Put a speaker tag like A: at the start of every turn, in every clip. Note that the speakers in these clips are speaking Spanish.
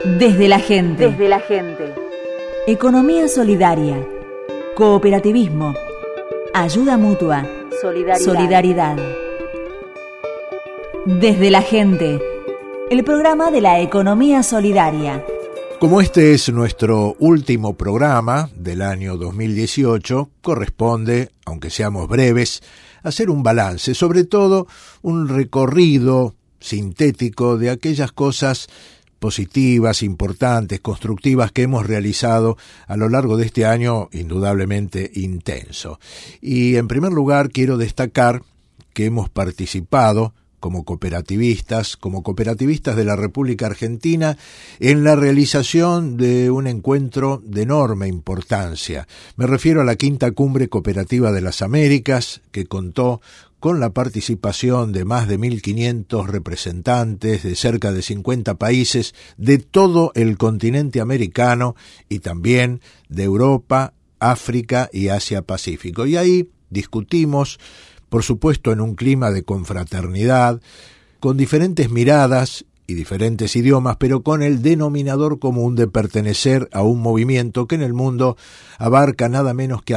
A: Desde la gente.
B: Desde la gente.
A: Economía solidaria. Cooperativismo. Ayuda mutua. Solidaridad. Desde la gente. El programa de la economía solidaria.
C: Como este es nuestro último programa del año 2018, corresponde, aunque seamos breves, hacer un balance, sobre todo un recorrido sintético de aquellas cosas positivas, importantes, constructivas que hemos realizado a lo largo de este año indudablemente intenso. Y en primer lugar quiero destacar que hemos participado como cooperativistas de la República Argentina, en la realización de un encuentro de enorme importancia. Me refiero a la Quinta Cumbre Cooperativa de las Américas, que contó con la participación de más de 1.500 representantes de cerca de 50 países de todo el continente americano y también de Europa, África y Asia-Pacífico. Y ahí discutimos, por supuesto en un clima de confraternidad, con diferentes miradas y diferentes idiomas, pero con el denominador común de pertenecer a un movimiento que en el mundo abarca nada menos que a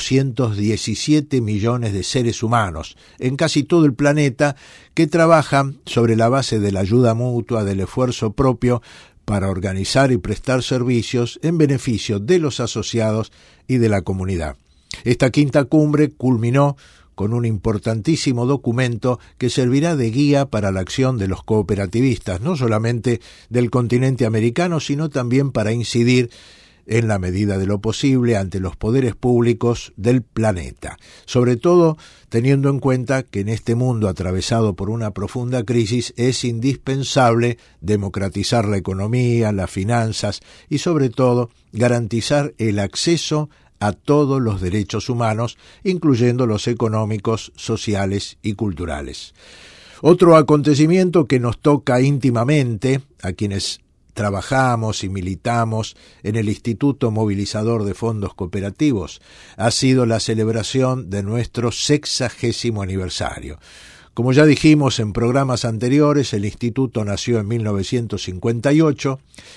C: 1.217 millones de seres humanos en casi todo el planeta, que trabajan sobre la base de la ayuda mutua, del esfuerzo propio, para organizar y prestar servicios en beneficio de los asociados y de la comunidad. Esta quinta cumbre culminó con un importantísimo documento que servirá de guía para la acción de los cooperativistas, no solamente del continente americano, sino también para incidir en la medida de lo posible ante los poderes públicos del planeta, sobre todo teniendo en cuenta que en este mundo atravesado por una profunda crisis es indispensable democratizar la economía, las finanzas y sobre todo garantizar el acceso a todos los derechos humanos, incluyendo los económicos, sociales y culturales. Otro acontecimiento que nos toca íntimamente a quienes trabajamos y militamos en el Instituto Movilizador de Fondos Cooperativos ha sido la celebración de nuestro 60º aniversario. Como ya dijimos en programas anteriores, el instituto nació en 1958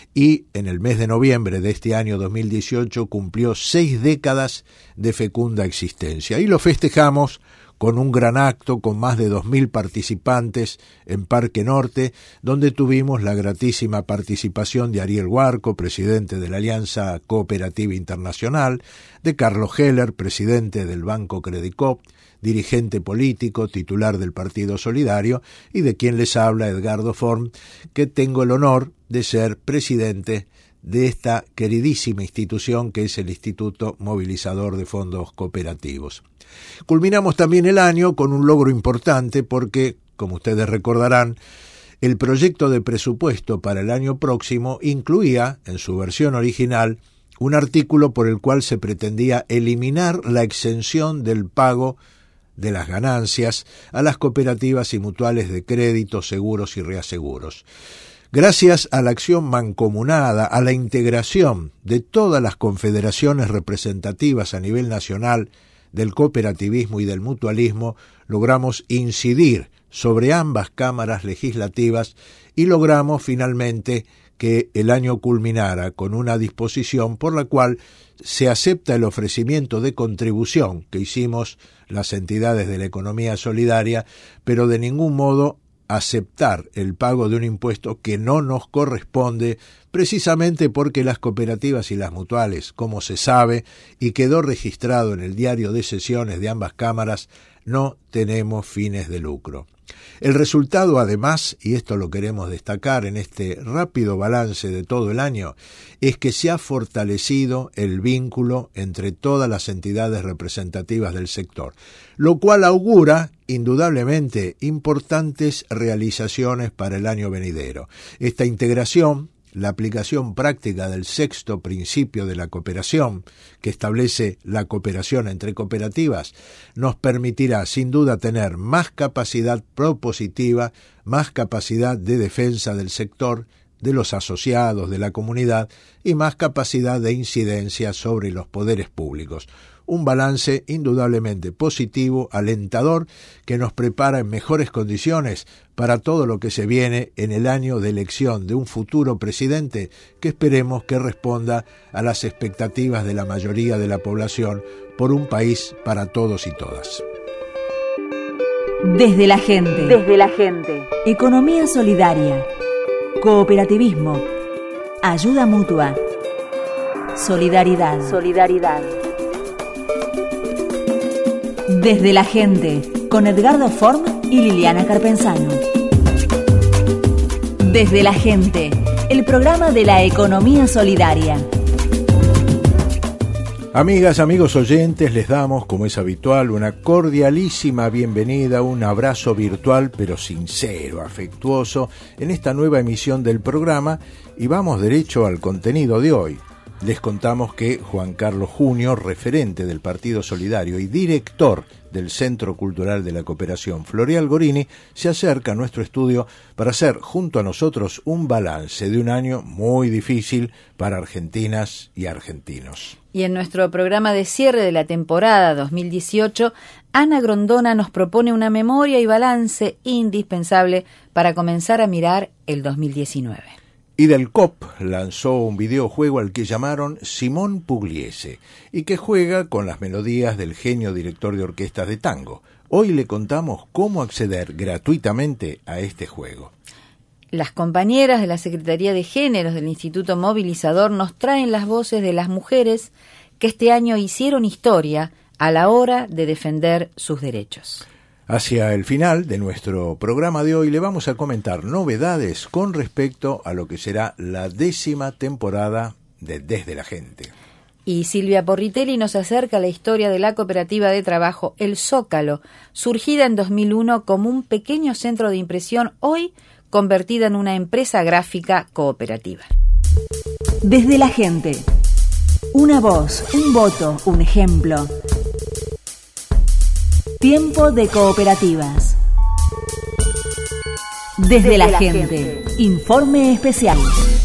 C: y en el mes de noviembre de este año 2018 cumplió 6 décadas de fecunda existencia. Y lo festejamos con un gran acto con más de 2.000 participantes en Parque Norte, donde tuvimos la gratísima participación de Ariel Huarco, presidente de la Alianza Cooperativa Internacional, de Carlos Heller, presidente del Banco Credicop, dirigente político, titular del Partido Solidario, y de quien les habla Edgardo Form, que tengo el honor de ser presidente de esta queridísima institución que es el Instituto Movilizador de Fondos Cooperativos. Culminamos también el año con un logro importante porque, como ustedes recordarán, el proyecto de presupuesto para el año próximo incluía, en su versión original, un artículo por el cual se pretendía eliminar la exención del pago de las ganancias a las cooperativas y mutuales de crédito, seguros y reaseguros. Gracias a la acción mancomunada, a la integración de todas las confederaciones representativas a nivel nacional del cooperativismo y del mutualismo, logramos incidir sobre ambas cámaras legislativas y logramos finalmente que el año culminara con una disposición por la cual se acepta el ofrecimiento de contribución que hicimos las entidades de la economía solidaria, pero de ningún modo aceptar el pago de un impuesto que no nos corresponde, precisamente porque las cooperativas y las mutuales, como se sabe y quedó registrado en el diario de sesiones de ambas cámaras, no tenemos fines de lucro. El resultado, además, y esto lo queremos destacar en este rápido balance de todo el año, es que se ha fortalecido el vínculo entre todas las entidades representativas del sector, lo cual augura indudablemente importantes realizaciones para el año venidero. Esta integración, la aplicación práctica del sexto principio de la cooperación, que establece la cooperación entre cooperativas, nos permitirá sin duda tener más capacidad propositiva, más capacidad de defensa del sector, de los asociados, de la comunidad y más capacidad de incidencia sobre los poderes públicos. un balance indudablemente positivo, alentador, que nos prepara en mejores condiciones para todo lo que se viene en el año de elección de un futuro presidente que esperemos que responda a las expectativas de la mayoría de la población por un país para todos y todas.
A: Desde la gente. Desde la gente. Economía solidaria. Cooperativismo. Ayuda mutua. Solidaridad. Solidaridad. Desde la gente, con Edgardo Form y Liliana Carpenzano. Desde la gente, el programa de la economía solidaria.
C: Amigas, amigos oyentes, les damos, como es habitual, una cordialísima bienvenida, un abrazo virtual pero sincero, afectuoso, en esta nueva emisión del programa, y vamos derecho al contenido de hoy. Les contamos que Juan Carlos Junio, referente del Partido Solidario y director del Centro Cultural de la Cooperación Floreal Gorini, se acerca a nuestro estudio para hacer junto a nosotros un balance de un año muy difícil para argentinas y argentinos.
B: Y en nuestro programa de cierre de la temporada 2018, Ana Grondona nos propone una memoria y balance indispensable para comenzar a mirar el 2019.
C: Idelcop lanzó un videojuego al que llamaron Simón Pugliese y que juega con las melodías del genio director de orquestas de tango. Hoy le contamos cómo acceder gratuitamente a este juego.
B: Las compañeras de la Secretaría de Géneros del Instituto Movilizador nos traen las voces de las mujeres que este año hicieron historia a la hora de defender sus derechos.
C: Hacia el final de nuestro programa de hoy le vamos a comentar novedades con respecto a lo que será la 10ª temporada de Desde la Gente.
B: Y Silvia Porritelli nos acerca a la historia de la cooperativa de trabajo El Zócalo, surgida en 2001 como un pequeño centro de impresión, hoy convertida en una empresa gráfica cooperativa.
A: Desde la Gente. Una voz, un voto, un ejemplo. Tiempo de cooperativas. Desde la gente. Informe especial.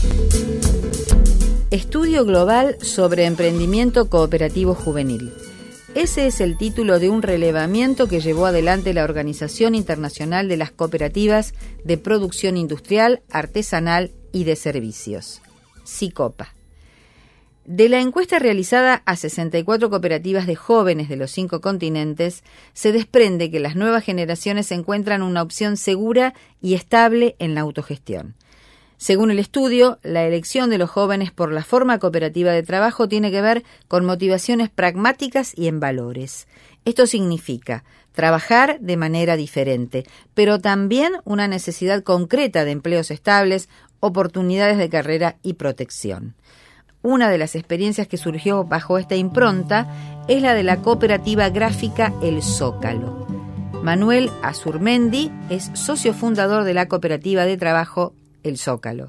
B: Estudio global sobre emprendimiento cooperativo juvenil. Ese es el título de un relevamiento que llevó adelante la Organización Internacional de las Cooperativas de Producción Industrial, Artesanal y de Servicios, SICOPA. De la encuesta realizada a 64 cooperativas de jóvenes de los 5 continentes, se desprende que las nuevas generaciones encuentran una opción segura y estable en la autogestión. Según el estudio, la elección de los jóvenes por la forma cooperativa de trabajo tiene que ver con motivaciones pragmáticas y en valores. Esto significa trabajar de manera diferente, pero también una necesidad concreta de empleos estables, oportunidades de carrera y protección. Una de las experiencias que surgió bajo esta impronta es la de la cooperativa gráfica El Zócalo. Manuel Azurmendi es socio fundador de la cooperativa de trabajo El Zócalo.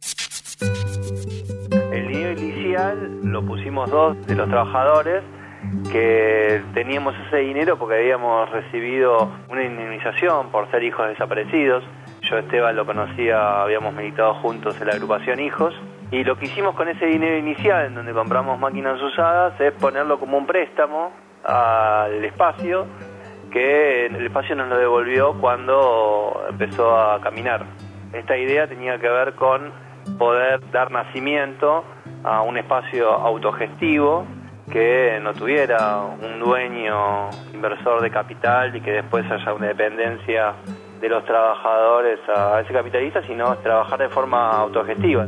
D: El dinero inicial lo pusimos 2 de los trabajadores que teníamos ese dinero porque habíamos recibido una indemnización por ser hijos desaparecidos. Yo a Esteban lo conocía, habíamos militado juntos en la agrupación Hijos. Y lo que hicimos con ese dinero inicial, en donde compramos máquinas usadas, es ponerlo como un préstamo al espacio, que el espacio nos lo devolvió cuando empezó a caminar. Esta idea tenía que ver con poder dar nacimiento a un espacio autogestivo que no tuviera un dueño inversor de capital y que después haya una dependencia de los trabajadores a ese capitalista, sino trabajar de forma autogestiva.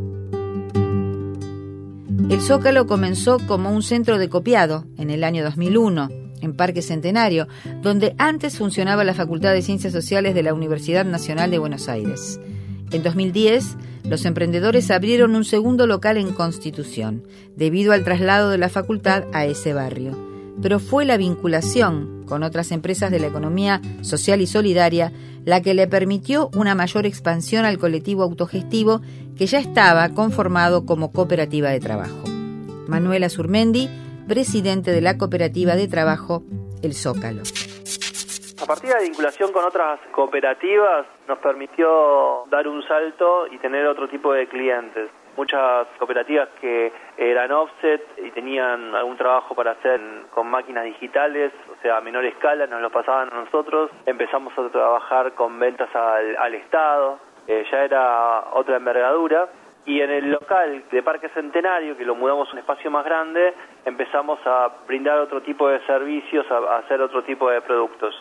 B: El Zócalo comenzó como un centro de copiado en el año 2001, en Parque Centenario, donde antes funcionaba la Facultad de Ciencias Sociales de la Universidad Nacional de Buenos Aires. En 2010, los emprendedores abrieron un segundo local en Constitución, debido al traslado de la facultad a ese barrio. Pero fue la vinculación con otras empresas de la economía social y solidaria la que le permitió una mayor expansión al colectivo autogestivo que ya estaba conformado como cooperativa de trabajo. Manuel Azurmendi, presidente de la cooperativa de trabajo El Zócalo.
D: A partir de la vinculación con otras cooperativas nos permitió dar un salto y tener otro tipo de clientes. Muchas cooperativas que eran offset y tenían algún trabajo para hacer con máquinas digitales, o sea, a menor escala, nos lo pasaban a nosotros. Empezamos a trabajar con ventas al Estado, ya era otra envergadura. Y en el local de Parque Centenario, que lo mudamos a un espacio más grande, empezamos a brindar otro tipo de servicios, a hacer otro tipo de productos.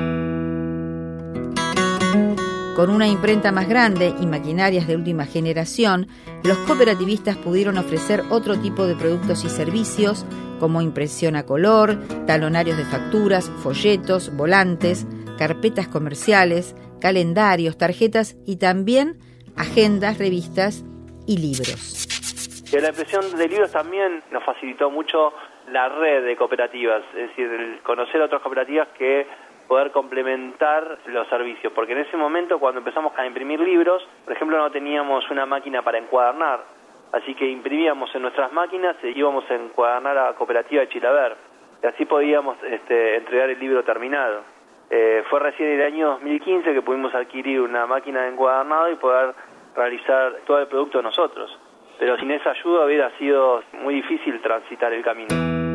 B: Con una imprenta más grande y maquinarias de última generación, los cooperativistas pudieron ofrecer otro tipo de productos y servicios como impresión a color, talonarios de facturas, folletos, volantes, carpetas comerciales, calendarios, tarjetas y también agendas, revistas y libros.
D: Y la impresión de libros también nos facilitó mucho la red de cooperativas, es decir, el conocer otras cooperativas que poder complementar los servicios, porque en ese momento cuando empezamos a imprimir libros, por ejemplo, no teníamos una máquina para encuadernar, así que imprimíamos en nuestras máquinas e íbamos a encuadernar a Cooperativa de Chilaver, y así podíamos entregar el libro terminado. Fue recién en el año 2015 que pudimos adquirir una máquina de encuadernado y poder realizar todo el producto nosotros, pero sin esa ayuda hubiera sido muy difícil transitar el camino.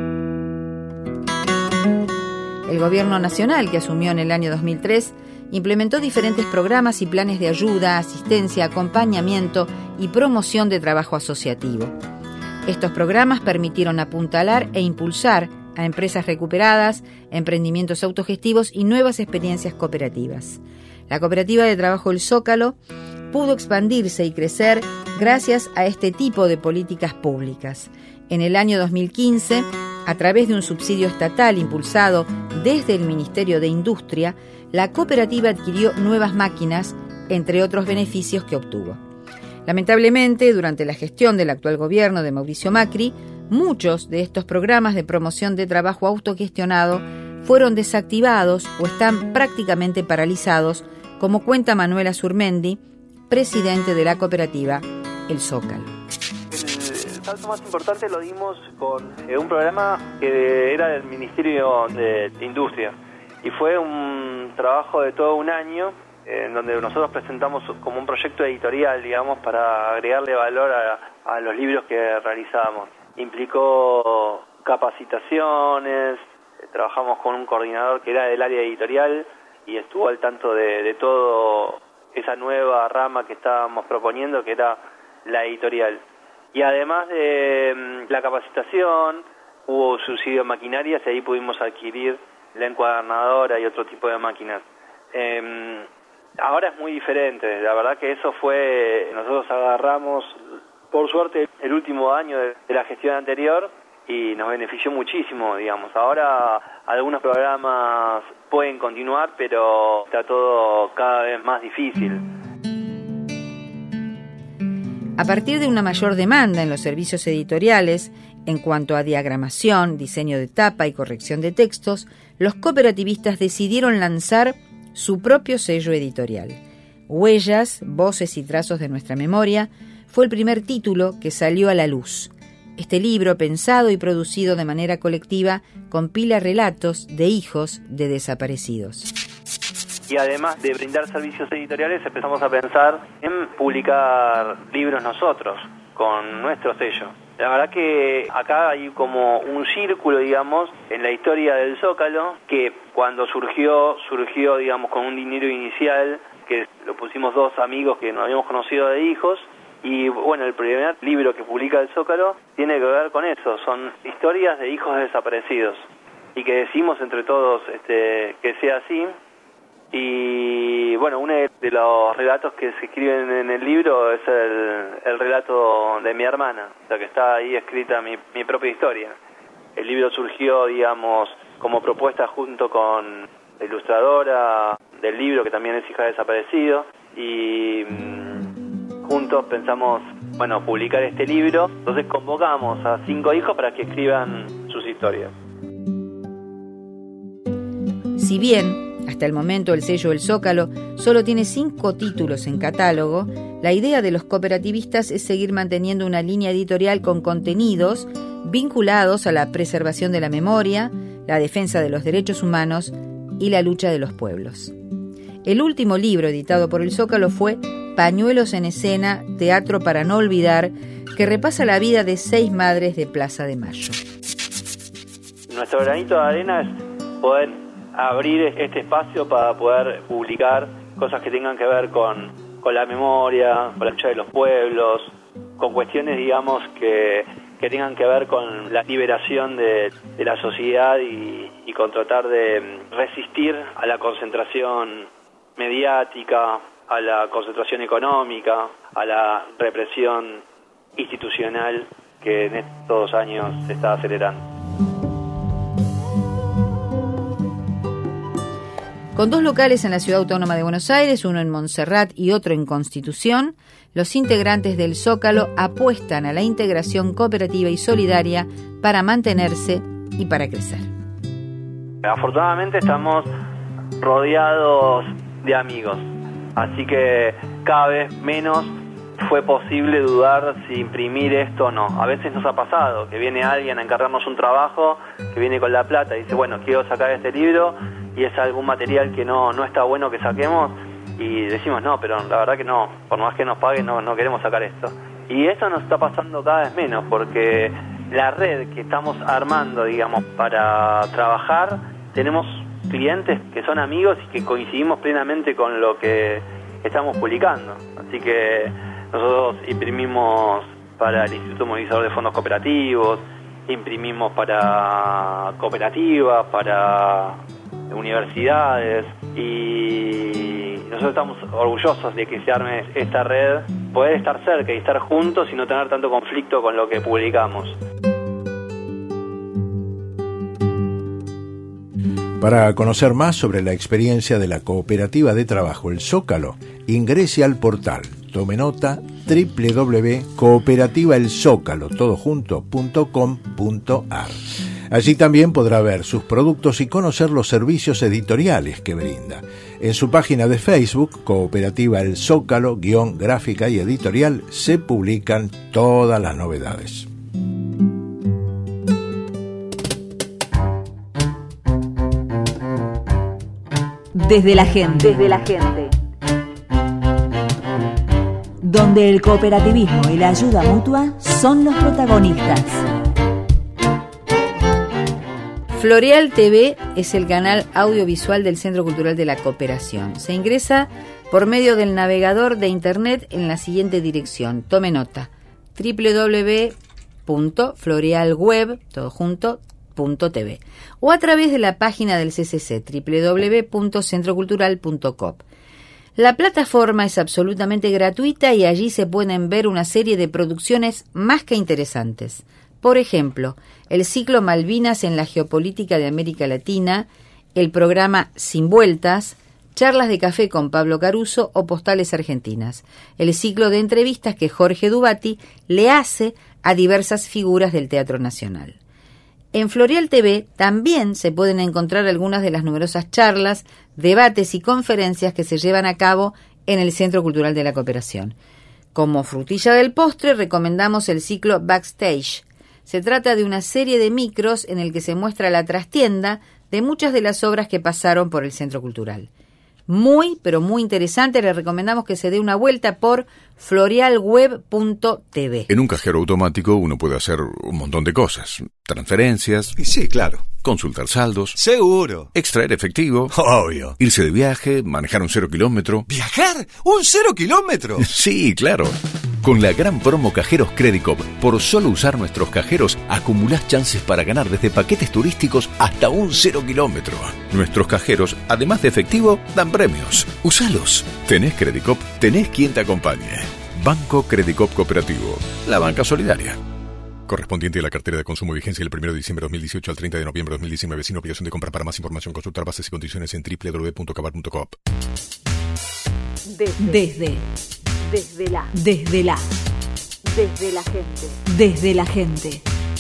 B: El Gobierno Nacional, que asumió en el año 2003, implementó diferentes programas y planes de ayuda, asistencia, acompañamiento y promoción de trabajo asociativo. Estos programas permitieron apuntalar e impulsar a empresas recuperadas, emprendimientos autogestivos y nuevas experiencias cooperativas. La Cooperativa de Trabajo El Zócalo pudo expandirse y crecer gracias a este tipo de políticas públicas. En el año 2015, a través de un subsidio estatal impulsado desde el Ministerio de Industria, la cooperativa adquirió nuevas máquinas, entre otros beneficios que obtuvo. Lamentablemente, durante la gestión del actual gobierno de Mauricio Macri, muchos de estos programas de promoción de trabajo autogestionado fueron desactivados o están prácticamente paralizados, como cuenta Manuel Azurmendi, presidente de la cooperativa El Zócalo.
D: El salto más importante lo dimos con un programa que era del Ministerio de Industria y fue un trabajo de todo un año en donde nosotros presentamos como un proyecto editorial, digamos, para agregarle valor a los libros que realizábamos. Implicó capacitaciones, trabajamos con un coordinador que era del área editorial y estuvo al tanto de todo esa nueva rama que estábamos proponiendo, que era la editorial. Y además de la capacitación, hubo subsidio de maquinarias y ahí pudimos adquirir la encuadernadora y otro tipo de máquinas. Ahora es muy diferente, la verdad que eso fue, nosotros agarramos, por suerte, el último año de la gestión anterior y nos benefició muchísimo, digamos. Ahora algunos programas pueden continuar, pero está todo cada vez más difícil.
B: A partir de una mayor demanda en los servicios editoriales, en cuanto a diagramación, diseño de tapa y corrección de textos, los cooperativistas decidieron lanzar su propio sello editorial. Huellas, voces y trazos de nuestra memoria fue el primer título que salió a la luz. Este libro, pensado y producido de manera colectiva, compila relatos de hijos de desaparecidos.
D: Y además de brindar servicios editoriales, empezamos a pensar en publicar libros nosotros, con nuestro sello. La verdad que acá hay como un círculo, digamos, en la historia del Zócalo, que cuando surgió, digamos, con un dinero inicial, que lo pusimos dos amigos que nos habíamos conocido de hijos, y bueno, el primer libro que publica el Zócalo tiene que ver con eso, son historias de hijos desaparecidos, y que decimos entre todos que sea así. Y bueno, uno de los relatos que se escriben en el libro es el relato de mi hermana, o sea que está ahí escrita mi propia historia. El libro surgió, digamos, como propuesta junto con la ilustradora del libro, que también es hija de desaparecido, y juntos pensamos, bueno, publicar este libro. Entonces convocamos a 5 hijos para que escriban sus historias.
B: Si bien hasta el momento el sello El Zócalo solo tiene 5 títulos en catálogo, la idea de los cooperativistas es seguir manteniendo una línea editorial con contenidos vinculados a la preservación de la memoria, la defensa de los derechos humanos y la lucha de los pueblos. El último libro editado por el Zócalo fue Pañuelos en escena, teatro para no olvidar, que repasa la vida de 6 madres de Plaza de Mayo.
D: Nuestro granito de arena es poder abrir este espacio para poder publicar cosas que tengan que ver con la memoria, con la lucha de los pueblos, con cuestiones, digamos, que tengan que ver con la liberación de la sociedad y con tratar de resistir a la concentración mediática, a la concentración económica, a la represión institucional que en estos años se está acelerando.
B: Con 2 locales en la Ciudad Autónoma de Buenos Aires, uno en Montserrat y otro en Constitución, los integrantes del Zócalo apuestan a la integración cooperativa y solidaria para mantenerse y para crecer.
D: Afortunadamente estamos rodeados de amigos, así que cada vez menos fue posible dudar si imprimir esto o no. A veces nos ha pasado que viene alguien a encargarnos un trabajo, que viene con la plata y dice, bueno, quiero sacar este libro y es algún material que no está bueno que saquemos, y decimos, no, pero la verdad que no, por más que nos paguen no queremos sacar esto. Y eso nos está pasando cada vez menos, porque la red que estamos armando, digamos, para trabajar, tenemos clientes que son amigos y que coincidimos plenamente con lo que estamos publicando. Así que nosotros imprimimos para el Instituto Movilizador de Fondos Cooperativos, imprimimos para cooperativas, para universidades, y nosotros estamos orgullosos de que se arme esta red, poder estar cerca y estar juntos y no tener tanto conflicto con lo que publicamos.
C: Para conocer más sobre la experiencia de la cooperativa de trabajo El Zócalo, ingrese al portal, tome nota, www.cooperativaelzócalo.com.ar. Allí también podrá ver sus productos y conocer los servicios editoriales que brinda. En su página de Facebook, Cooperativa El Zócalo, gráfica y editorial, se publican todas las novedades.
A: Desde la gente. Donde el cooperativismo y la ayuda mutua son los protagonistas.
B: Floreal TV es el canal audiovisual del Centro Cultural de la Cooperación. Se ingresa por medio del navegador de internet en la siguiente dirección. Tome nota: www.florealweb.tv o a través de la página del CCC, www.centrocultural.coop. La plataforma es absolutamente gratuita y allí se pueden ver una serie de producciones más que interesantes. Por ejemplo, el ciclo Malvinas en la geopolítica de América Latina, el programa Sin Vueltas, charlas de café con Pablo Caruso o Postales Argentinas, el ciclo de entrevistas que Jorge Dubati le hace a diversas figuras del Teatro Nacional. En Floreal TV también se pueden encontrar algunas de las numerosas charlas, debates y conferencias que se llevan a cabo en el Centro Cultural de la Cooperación. Como frutilla del postre, recomendamos el ciclo Backstage. Se trata de una serie de micros en el que se muestra la trastienda de muchas de las obras que pasaron por el Centro Cultural. Muy, pero muy interesante, le recomendamos que se dé una vuelta por florealweb.tv.
E: En un cajero automático uno puede hacer un montón de cosas. Transferencias.
F: Sí, claro.
E: Consultar saldos.
F: Seguro.
E: Extraer efectivo.
F: Obvio.
E: Irse de viaje, manejar un 0 kilómetro.
F: ¿Viajar? ¿Un 0 kilómetro?
E: Sí, claro. Con la gran promo Cajeros Credicop, por solo usar nuestros cajeros, acumulás chances para ganar desde paquetes turísticos hasta un 0 kilómetro. Nuestros cajeros, además de efectivo, dan premios. Usalos. Tenés Credicop, tenés quien te acompañe. Banco Credicop Cooperativo. La banca solidaria. Correspondiente a la cartera de consumo, vigencia del 1 de diciembre de 2018 al 30 de noviembre de 2019. Sin obligación de compra. Para más información, consultar bases y condiciones en www.cabar.coop.
A: Desde la gente.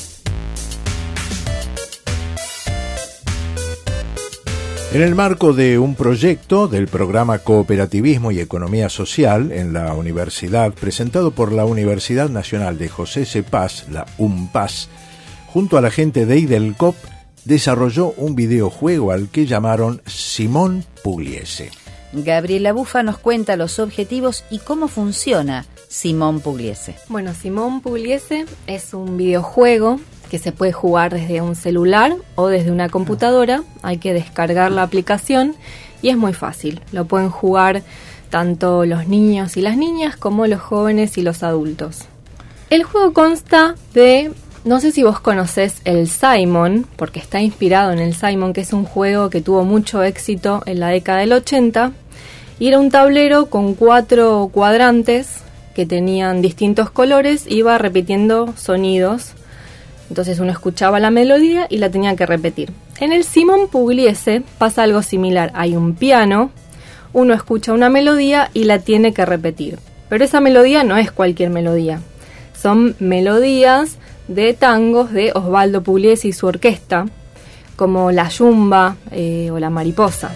C: En el marco de un proyecto del programa Cooperativismo y Economía Social en la universidad, presentado por la Universidad Nacional de José C. Paz, la UNPAS, junto a la gente de IDELCOP, desarrolló un videojuego al que llamaron Simón Pugliese.
B: Gabriela Bufa nos cuenta los objetivos y cómo funciona Simón Pugliese.
G: Bueno, Simón Pugliese es un videojuego que se puede jugar desde un celular o desde una computadora. Hay que descargar la aplicación y es muy fácil. Lo pueden jugar tanto los niños y las niñas como los jóvenes y los adultos. El juego consta de, no sé si vos conocés el Simon, porque está inspirado en el Simon, que es un juego que tuvo mucho éxito en la década del 80, y era un tablero con 4 cuadrantes que tenían distintos colores, iba repitiendo sonidos. Entonces uno escuchaba la melodía y la tenía que repetir. En el Simón Pugliese pasa algo similar. Hay un piano, uno escucha una melodía y la tiene que repetir. Pero esa melodía no es cualquier melodía. Son melodías de tangos de Osvaldo Pugliese y su orquesta, como la Yumba o la Mariposa.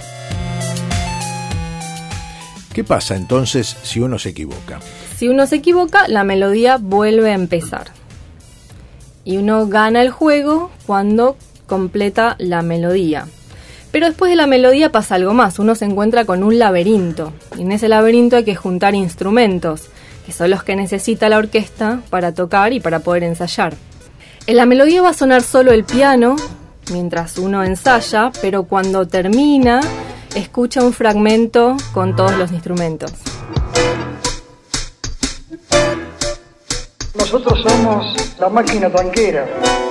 C: ¿Qué pasa entonces si uno se equivoca?
G: Si uno se equivoca, la melodía vuelve a empezar. Y uno gana el juego cuando completa la melodía. Pero después de la melodía pasa algo más. Uno se encuentra con un laberinto. Y en ese laberinto hay que juntar instrumentos, que son los que necesita la orquesta para tocar y para poder ensayar. En la melodía va a sonar solo el piano mientras uno ensaya, pero cuando termina, escucha un fragmento con todos los instrumentos.
H: Nosotros somos la máquina tanquera.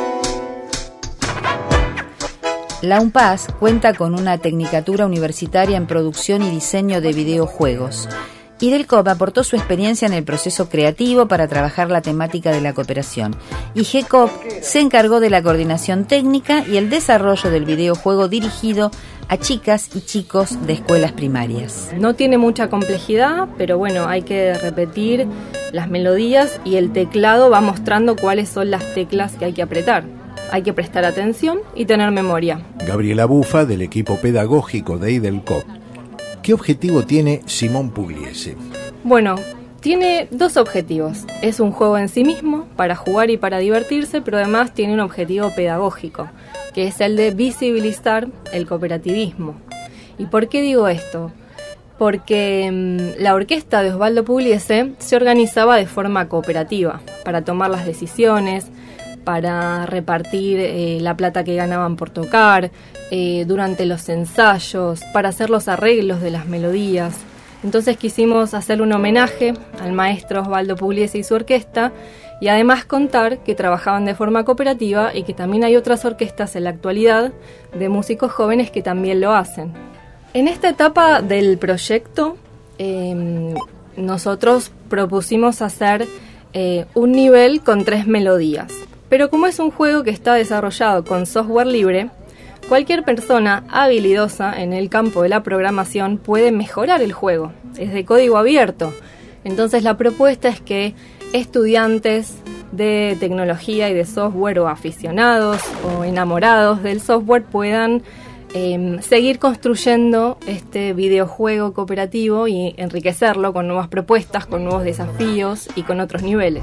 B: La UNPAS cuenta con una tecnicatura universitaria en producción y diseño de videojuegos. Y del COP aportó su experiencia en el proceso creativo para trabajar la temática de la cooperación. Y GECOP se encargó de la coordinación técnica y el desarrollo del videojuego dirigido a chicas y chicos de escuelas primarias.
G: No tiene mucha complejidad, pero bueno, hay que repetir las melodías y el teclado va mostrando cuáles son las teclas que hay que apretar. Hay que prestar atención y tener memoria.
C: Gabriela Bufa, del equipo pedagógico de IDELCOP. ¿Qué objetivo tiene Simón Pugliese?
G: Bueno, tiene 2 objetivos. Es un juego en sí mismo, para jugar y para divertirse, pero además tiene un objetivo pedagógico, que es el de visibilizar el cooperativismo. ¿Y por qué digo esto? Porque la orquesta de Osvaldo Pugliese se organizaba de forma cooperativa, para tomar las decisiones, para repartir la plata que ganaban por tocar, durante los ensayos, para hacer los arreglos de las melodías. Entonces quisimos hacerle un homenaje al maestro Osvaldo Pugliese y su orquesta, y además contar que trabajaban de forma cooperativa y que también hay otras orquestas en la actualidad de músicos jóvenes que también lo hacen. En esta etapa del proyecto, nosotros propusimos hacer un nivel con 3 melodías. Pero como es un juego que está desarrollado con software libre, cualquier persona habilidosa en el campo de la programación puede mejorar el juego. Es de código abierto. Entonces la propuesta es que estudiantes de tecnología y de software o aficionados o enamorados del software puedan seguir construyendo este videojuego cooperativo y enriquecerlo con nuevas propuestas, con nuevos desafíos y con otros niveles.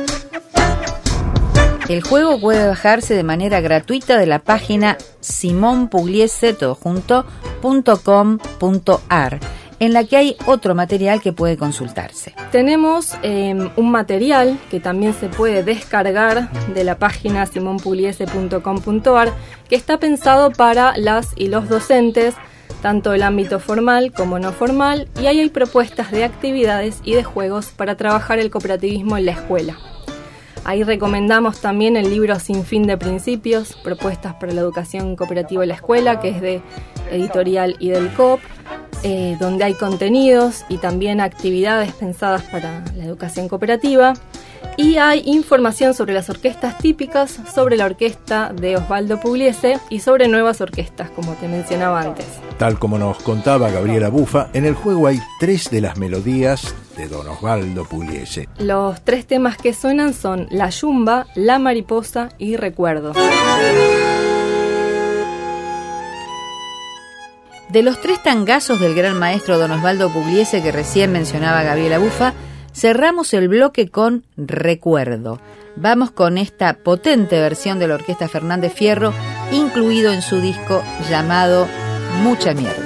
B: El juego puede bajarse de manera gratuita de la página simonpugliese.com.ar, en la que hay otro material que puede consultarse.
G: Tenemos un material que también se puede descargar de la página simonpugliese.com.ar, que está pensado para las y los docentes, tanto del ámbito formal como no formal, y ahí hay propuestas de actividades y de juegos para trabajar el cooperativismo en la escuela. Ahí recomendamos también el libro Sin fin de principios, propuestas para la educación cooperativa en la escuela, que es de editorial IDELCOP, donde hay contenidos y también actividades pensadas para la educación cooperativa. Y hay información sobre las orquestas típicas, sobre la orquesta de Osvaldo Pugliese y sobre nuevas orquestas, como te mencionaba antes.
C: Tal como nos contaba Gabriela Bufa, en el juego hay 3 de las melodías de don Osvaldo Pugliese.
G: Los 3 temas que suenan son La Yumba, La Mariposa y Recuerdo.
B: De los 3 tangazos del gran maestro don Osvaldo Pugliese que recién mencionaba Gabriela Bufa, Cerramos el bloque con Recuerdo. Vamos con esta potente versión de la Orquesta Fernández Fierro, incluido en su disco llamado Mucha Mierda.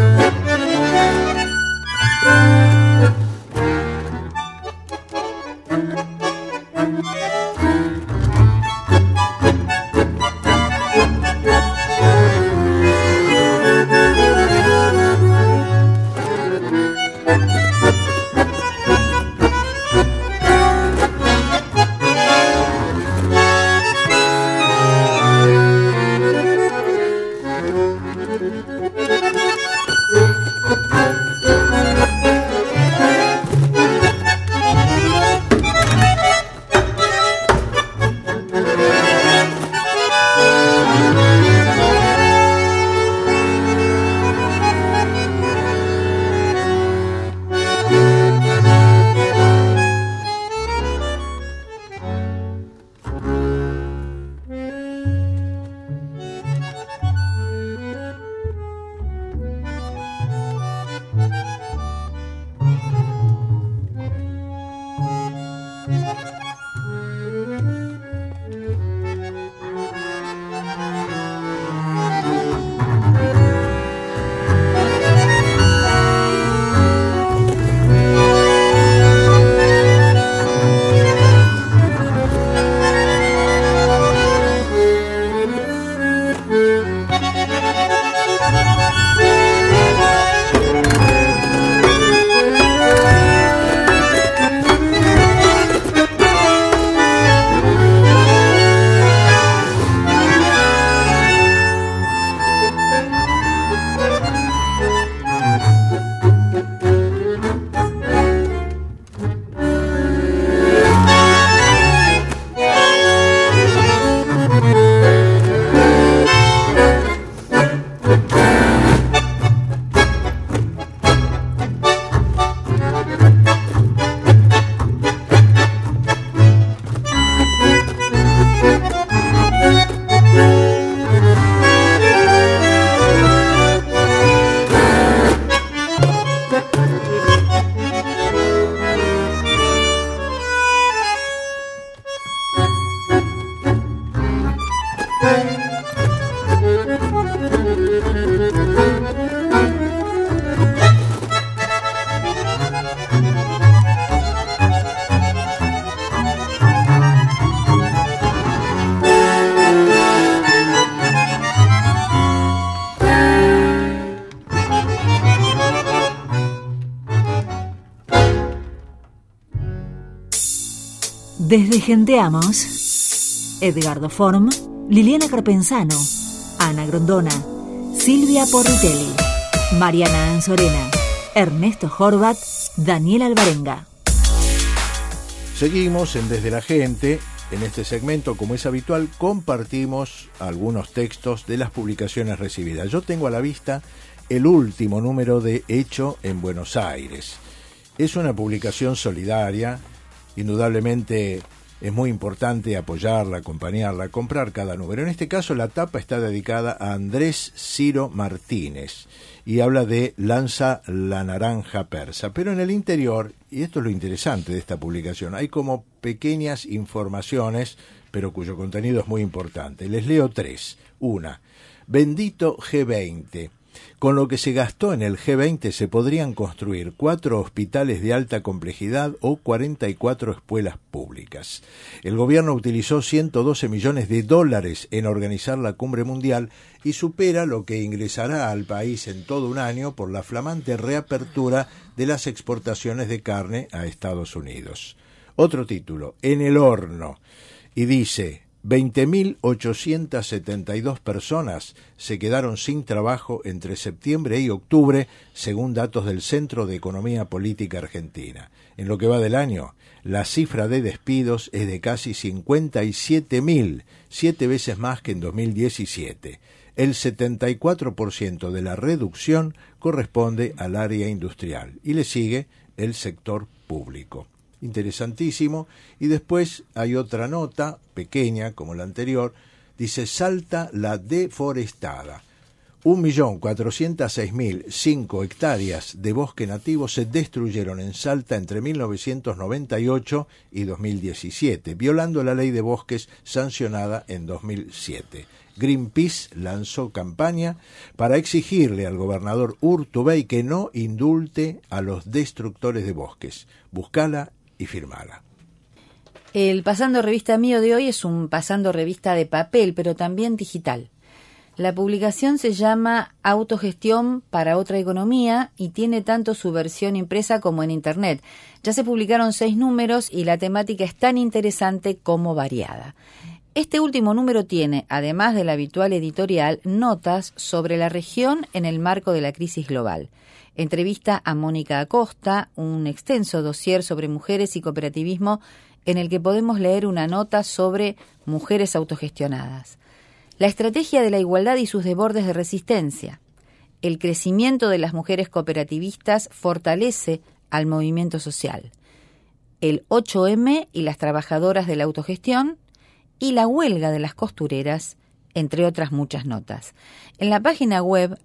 A: Desde Genteamos, Edgardo Form, Liliana Carpenzano, Ana Grondona, Silvia Porritelli, Mariana Anzorena, Ernesto Horvat, Daniel Alvarenga.
C: Seguimos en Desde la Gente. En este segmento, como es habitual, compartimos algunos textos de las publicaciones recibidas. Yo tengo a la vista el último número de Hecho en Buenos Aires. Es una publicación solidaria. Indudablemente es muy importante apoyarla, acompañarla, comprar cada número. En este caso la tapa está dedicada a Andrés Ciro Martínez y habla de Lanza la naranja persa. Pero en el interior, y esto es lo interesante de esta publicación, hay como pequeñas informaciones, pero cuyo contenido es muy importante. Les leo 3. 1. Bendito G20. Con lo que se gastó en el G20 se podrían construir 4 hospitales de alta complejidad o 44 escuelas públicas. El gobierno utilizó $112 millones en organizar la cumbre mundial y supera lo que ingresará al país en todo un año por la flamante reapertura de las exportaciones de carne a Estados Unidos. Otro título, En el horno, y dice: 20.872 personas se quedaron sin trabajo entre septiembre y octubre, según datos del Centro de Economía Política Argentina. En lo que va del año, la cifra de despidos es de casi 57.000, 7 veces más que en 2017. El 74% de la reducción corresponde al área industrial y le sigue el sector público. Interesantísimo. Y después hay otra nota, pequeña como la anterior, dice: Salta la deforestada. 1.406.005 hectáreas de bosque nativo se destruyeron en Salta entre 1998 y 2017, violando la ley de bosques sancionada en 2007. Greenpeace lanzó campaña para exigirle al gobernador Urtubey que no indulte a los destructores de bosques. Buscala y firmala.
B: El Pasando Revista mío de hoy es un pasando revista de papel, pero también digital. La publicación se llama Autogestión para otra economía y tiene tanto su versión impresa como en Internet. Ya se publicaron 6 números y la temática es tan interesante como variada. Este último número tiene, además del habitual editorial, notas sobre la región en el marco de la crisis global. Entrevista a Mónica Acosta, un extenso dossier sobre mujeres y cooperativismo en el que podemos leer una nota sobre mujeres autogestionadas. La estrategia de la igualdad y sus desbordes de resistencia. El crecimiento de las mujeres cooperativistas fortalece al movimiento social. El 8M y las trabajadoras de la autogestión y la huelga de las costureras, entre otras muchas notas. En la página web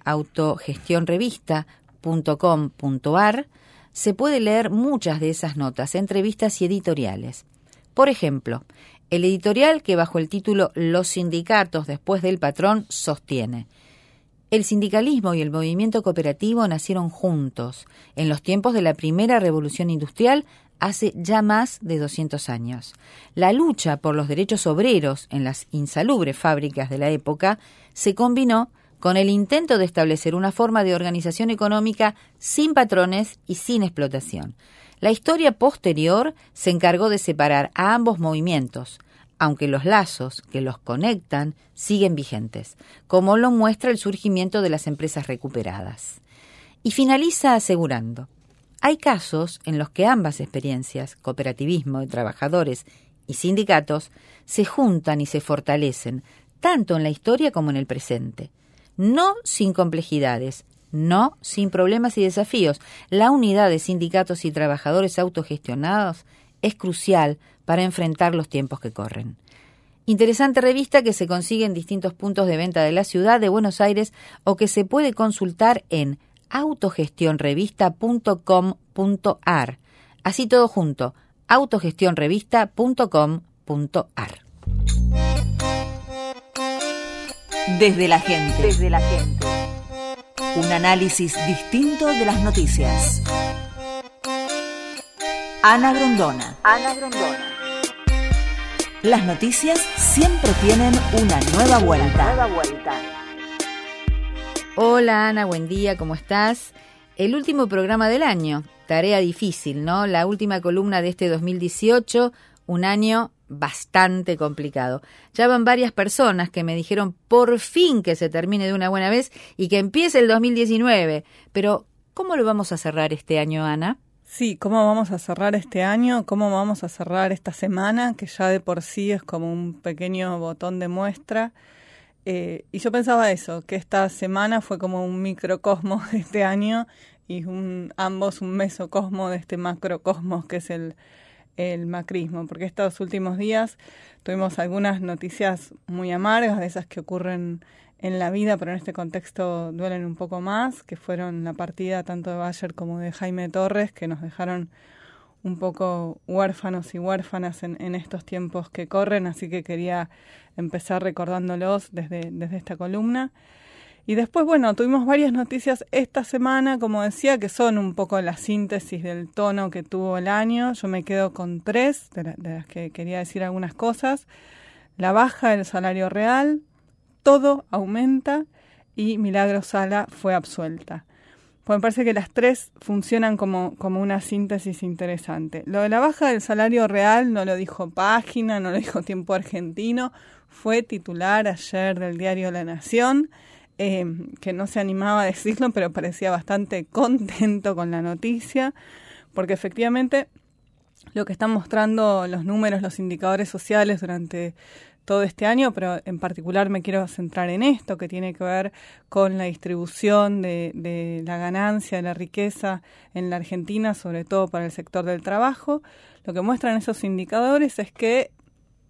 B: autogestionrevista.com.ar se puede leer muchas de esas notas, entrevistas y editoriales. Por ejemplo, el editorial que bajo el título Los sindicatos después del patrón sostiene: el sindicalismo y el movimiento cooperativo nacieron juntos en los tiempos de la primera revolución industrial hace ya más de 200 años. La lucha por los derechos obreros en las insalubres fábricas de la época se combinó con el intento de establecer una forma de organización económica sin patrones y sin explotación. La historia posterior se encargó de separar a ambos movimientos, aunque los lazos que los conectan siguen vigentes, como lo muestra el surgimiento de las empresas recuperadas. Y finaliza asegurando: hay casos en los que ambas experiencias, cooperativismo de trabajadores y sindicatos, se juntan y se fortalecen, tanto en la historia como en el presente. No sin complejidades, no sin problemas y desafíos. La unidad de sindicatos y trabajadores autogestionados es crucial para enfrentar los tiempos que corren. Interesante revista que se consigue en distintos puntos de venta de la ciudad de Buenos Aires o que se puede consultar en autogestionrevista.com.ar. Así todo junto, autogestionrevista.com.ar.
A: Desde la gente. Desde la gente. Un análisis distinto de las noticias. Ana Grondona. Ana Grondona. Las noticias siempre tienen una nueva vuelta.
B: Hola Ana, buen día, ¿cómo estás? El último programa del año, tarea difícil, ¿no? La última columna de este 2018, un año bastante complicado. Ya van varias personas que me dijeron por fin que se termine de una buena vez y que empiece el 2019. Pero, ¿cómo lo vamos a cerrar este año, Ana?
I: Sí, ¿cómo vamos a cerrar este año? ¿Cómo vamos a cerrar esta semana? Que ya de por sí es como un pequeño botón de muestra. Y yo pensaba eso, que esta semana fue como un microcosmos de este año y ambos un mesocosmos de este macrocosmos que es el macrismo, porque estos últimos días tuvimos algunas noticias muy amargas, de esas que ocurren en la vida, pero en este contexto duelen un poco más, que fueron la partida tanto de Bayer como de Jaime Torres, que nos dejaron un poco huérfanos y huérfanas en estos tiempos que corren, así que quería empezar recordándolos desde esta columna. Y después, bueno, tuvimos varias noticias esta semana, como decía, que son un poco la síntesis del tono que tuvo el año. Yo me quedo con 3, de las que quería decir algunas cosas. La baja del salario real, todo aumenta y Milagro Sala fue absuelta. Pues me parece que las 3 funcionan como una síntesis interesante. Lo de la baja del salario real no lo dijo Página, no lo dijo Tiempo Argentino, fue titular ayer del diario La Nación, que no se animaba a decirlo, pero parecía bastante contento con la noticia, porque efectivamente lo que están mostrando los números, los indicadores sociales durante todo este año, pero en particular me quiero centrar en esto, que tiene que ver con la distribución de la ganancia, de la riqueza en la Argentina, sobre todo para el sector del trabajo. Lo que muestran esos indicadores es que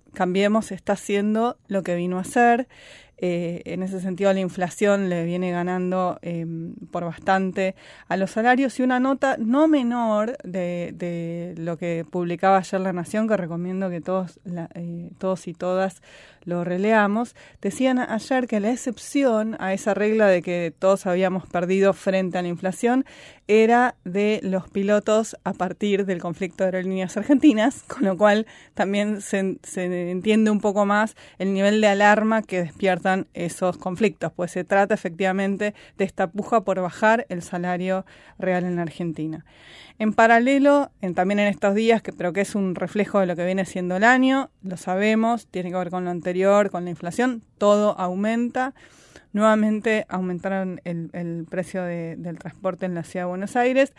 I: Cambiemos está haciendo lo que vino a hacer. En ese sentido, la inflación le viene ganando por bastante a los salarios, y una nota no menor de lo que publicaba ayer La Nación, que recomiendo que todos y todas lo releamos. Decían ayer que la excepción a esa regla de que todos habíamos perdido frente a la inflación era de los pilotos a partir del conflicto de Aerolíneas Argentinas, con lo cual también se entiende un poco más el nivel de alarma que despiertan esos conflictos, pues se trata efectivamente de esta puja por bajar el salario real en la Argentina. En paralelo, también en estos días, pero que es un reflejo de lo que viene siendo el año, lo sabemos, tiene que ver con lo anterior, con la inflación, todo aumenta. Nuevamente aumentaron el precio del transporte en la Ciudad de Buenos Aires.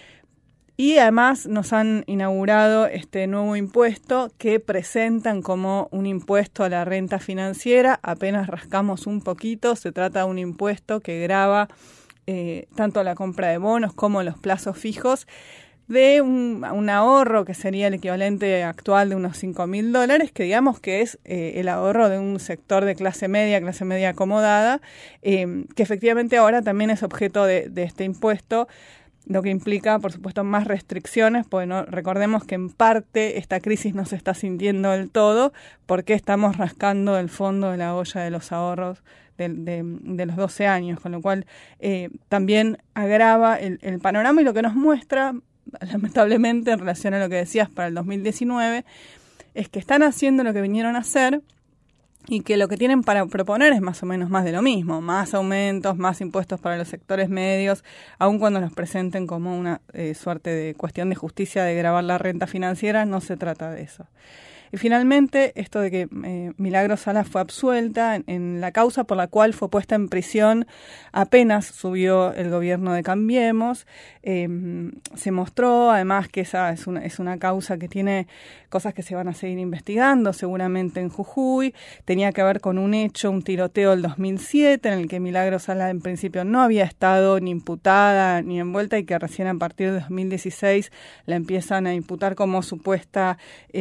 I: Y además nos han inaugurado este nuevo impuesto que presentan como un impuesto a la renta financiera. Apenas rascamos un poquito, se trata de un impuesto que grava tanto la compra de bonos como los plazos fijos de un ahorro que sería el equivalente actual de unos $5.000, que digamos que es el ahorro de un sector de clase media acomodada, que efectivamente ahora también es objeto de este impuesto, lo que implica, por supuesto, más restricciones, porque recordemos que en parte esta crisis no se está sintiendo del todo porque estamos rascando el fondo de la olla de los ahorros de los 12 años, con lo cual también agrava el panorama, y lo que nos muestra, lamentablemente, en relación a lo que decías para el 2019, es que están haciendo lo que vinieron a hacer y que lo que tienen para proponer es más o menos más de lo mismo, más aumentos, más impuestos para los sectores medios, aun cuando los presenten como una suerte de cuestión de justicia de gravar la renta financiera, no se trata de eso. Y finalmente, esto de que Milagros Sala fue absuelta en la causa por la cual fue puesta en prisión apenas subió el gobierno de Cambiemos. Se mostró además que esa es una causa que tiene cosas que se van a seguir investigando, seguramente en Jujuy. Tenía que ver con un hecho, un tiroteo del 2007, en el que Milagros Sala en principio no había estado ni imputada ni envuelta, y que recién a partir de 2016 la empiezan a imputar como supuesta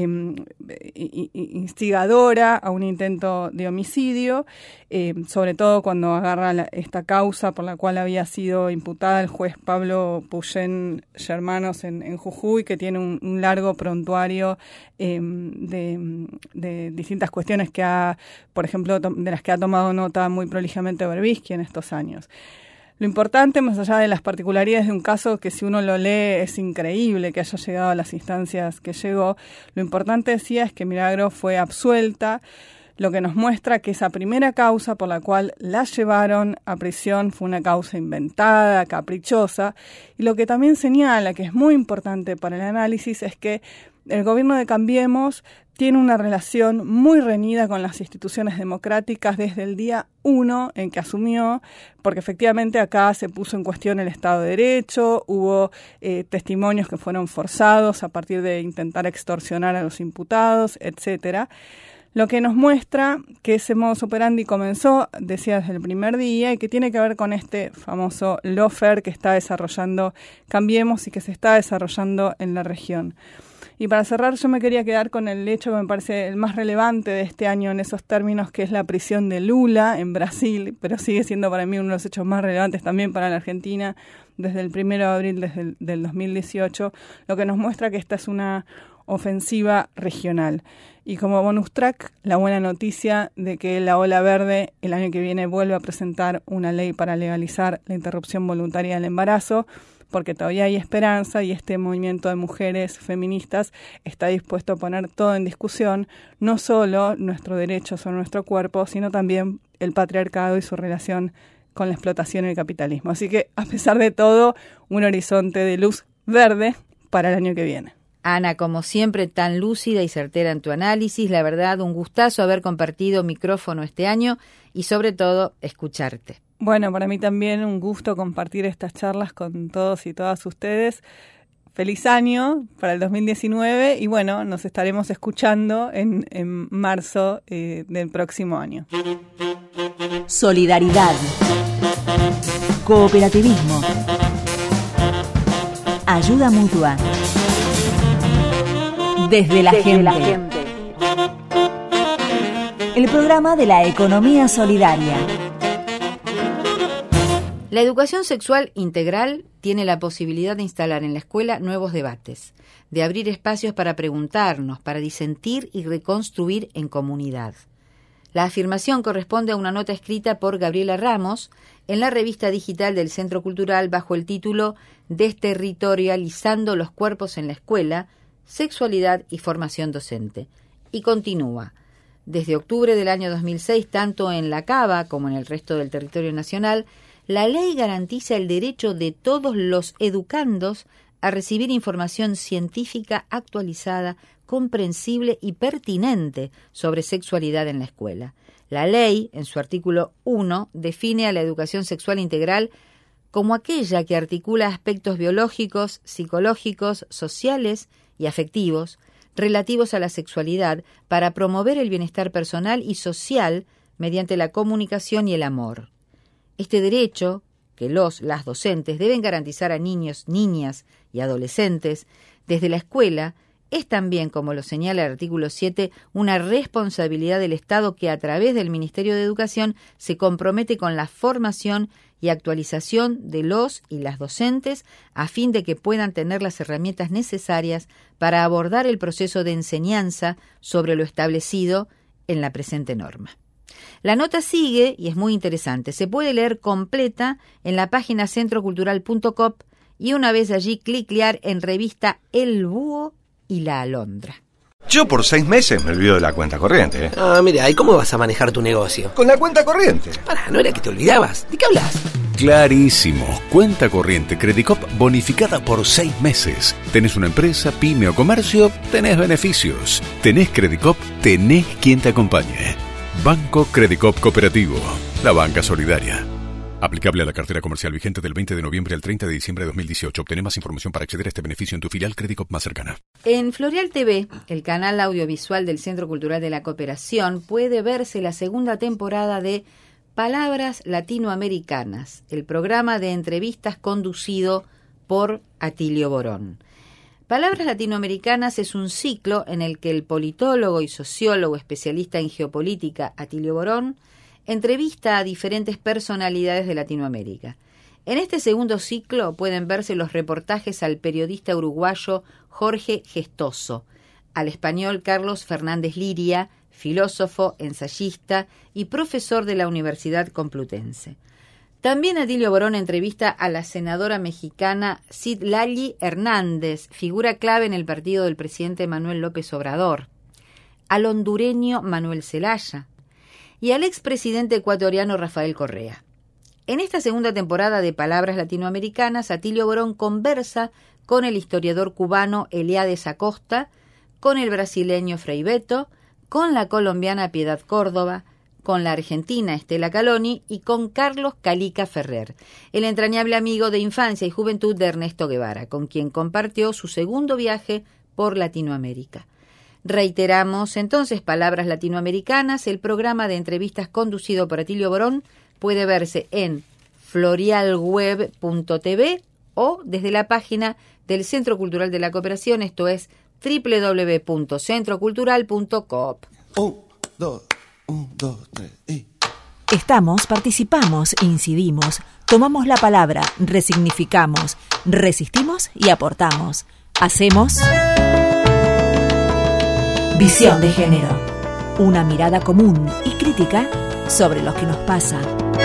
I: instigadora a un intento de homicidio, sobre todo cuando agarra esta causa por la cual había sido imputada el juez Pablo Puyén Germanos en Jujuy, que tiene un largo prontuario de distintas cuestiones que por ejemplo, de las que ha tomado nota muy prolijamente Berbisky en estos años. Lo importante, más allá de las particularidades de un caso que si uno lo lee es increíble que haya llegado a las instancias que llegó, lo importante, decía, es que Milagro fue absuelta, lo que nos muestra que esa primera causa por la cual la llevaron a prisión fue una causa inventada, caprichosa, y lo que también señala, que es muy importante para el análisis, es que el gobierno de Cambiemos tiene una relación muy reñida con las instituciones democráticas desde el día 1 en que asumió, porque efectivamente acá se puso en cuestión el Estado de Derecho, hubo testimonios que fueron forzados a partir de intentar extorsionar a los imputados, etcétera. Lo que nos muestra que ese modus operandi comenzó, decía, desde el primer día, y que tiene que ver con este famoso lawfare que está desarrollando Cambiemos y que se está desarrollando en la región. Y para cerrar, yo me quería quedar con el hecho que me parece el más relevante de este año en esos términos, que es la prisión de Lula en Brasil, pero sigue siendo para mí uno de los hechos más relevantes también para la Argentina desde el 1 de abril del 2018, lo que nos muestra que esta es una ofensiva regional. Y como bonus track, la buena noticia de que la Ola Verde el año que viene vuelve a presentar una ley para legalizar la interrupción voluntaria del embarazo, porque todavía hay esperanza y este movimiento de mujeres feministas está dispuesto a poner todo en discusión, no solo nuestro derecho sobre nuestro cuerpo, sino también el patriarcado y su relación con la explotación y el capitalismo. Así que, a pesar de todo, un horizonte de luz verde para el año que viene.
B: Ana, como siempre, tan lúcida y certera en tu análisis. La verdad, un gustazo haber compartido micrófono este año y, sobre todo, escucharte.
I: Bueno, para mí también un gusto compartir estas charlas con todos y todas ustedes. Feliz año para el 2019 y bueno, nos estaremos escuchando en marzo del próximo año.
A: Solidaridad. Cooperativismo. Ayuda mutua. Desde la gente. el programa de la economía solidaria.
B: La educación sexual integral tiene la posibilidad de instalar en la escuela nuevos debates, de abrir espacios para preguntarnos, para disentir y reconstruir en comunidad. La afirmación corresponde a una nota escrita por Gabriela Ramos en la revista digital del Centro Cultural bajo el título Desterritorializando los cuerpos en la escuela, sexualidad y formación docente. Y continúa. Desde octubre del año 2006, tanto en la Cava como en el resto del territorio nacional, la ley garantiza el derecho de todos los educandos a recibir información científica actualizada, comprensible y pertinente sobre sexualidad en la escuela. La ley, en su artículo 1, define a la educación sexual integral como aquella que articula aspectos biológicos, psicológicos, sociales y afectivos relativos a la sexualidad para promover el bienestar personal y social mediante la comunicación y el amor. Este derecho, que las docentes deben garantizar a niños, niñas y adolescentes desde la escuela, es también, como lo señala el artículo 7, una responsabilidad del Estado que a través del Ministerio de Educación se compromete con la formación y actualización de los y las docentes a fin de que puedan tener las herramientas necesarias para abordar el proceso de enseñanza sobre lo establecido en la presente norma. La nota sigue y es muy interesante. Se puede leer completa en la página centrocultural.com y una vez allí cliquear en revista El Búho y la Alondra.
F: Yo por 6 meses me olvido de la cuenta corriente.
J: Ah, mira, ¿y cómo vas a manejar tu negocio?
F: Con la cuenta corriente.
J: Pará, ¿no era que te olvidabas? ¿De qué hablas?
E: Clarísimo. Cuenta corriente Credicop bonificada por 6 meses. ¿Tenés una empresa, pyme o comercio? Tenés beneficios. ¿Tenés Credicop? Tenés quien te acompañe. Banco Credicop Cooperativo, la banca solidaria. Aplicable a la cartera comercial vigente del 20 de noviembre al 30 de diciembre de 2018. Obtené más información para acceder a este beneficio en tu filial Credicop más cercana.
B: En Florial TV, el canal audiovisual del Centro Cultural de la Cooperación, puede verse la segunda temporada de Palabras Latinoamericanas, el programa de entrevistas conducido por Atilio Borón. Palabras Latinoamericanas es un ciclo en el que el politólogo y sociólogo especialista en geopolítica Atilio Borón entrevista a diferentes personalidades de Latinoamérica. En este segundo ciclo pueden verse los reportajes al periodista uruguayo Jorge Gestoso, al español Carlos Fernández Liria, filósofo, ensayista y profesor de la Universidad Complutense. También Atilio Borón entrevista a la senadora mexicana Citlali Hernández, figura clave en el partido del presidente Manuel López Obrador, al hondureño Manuel Zelaya y al expresidente ecuatoriano Rafael Correa. En esta segunda temporada de Palabras Latinoamericanas, Atilio Borón conversa con el historiador cubano Eliades Acosta, con el brasileño Frei Beto, con la colombiana Piedad Córdoba, con la argentina Estela Caloni y con Carlos Calica Ferrer, el entrañable amigo de infancia y juventud de Ernesto Guevara, con quien compartió su segundo viaje por Latinoamérica. Reiteramos entonces Palabras Latinoamericanas, el programa de entrevistas conducido por Atilio Borón puede verse en florialweb.tv o desde la página del Centro Cultural de la Cooperación, esto es www.centrocultural.coop.
F: 1, 2, 3 y...
A: Estamos, participamos, incidimos, tomamos la palabra, resignificamos, resistimos y aportamos. Hacemos Visión de Género, una mirada común y crítica sobre lo que nos pasa.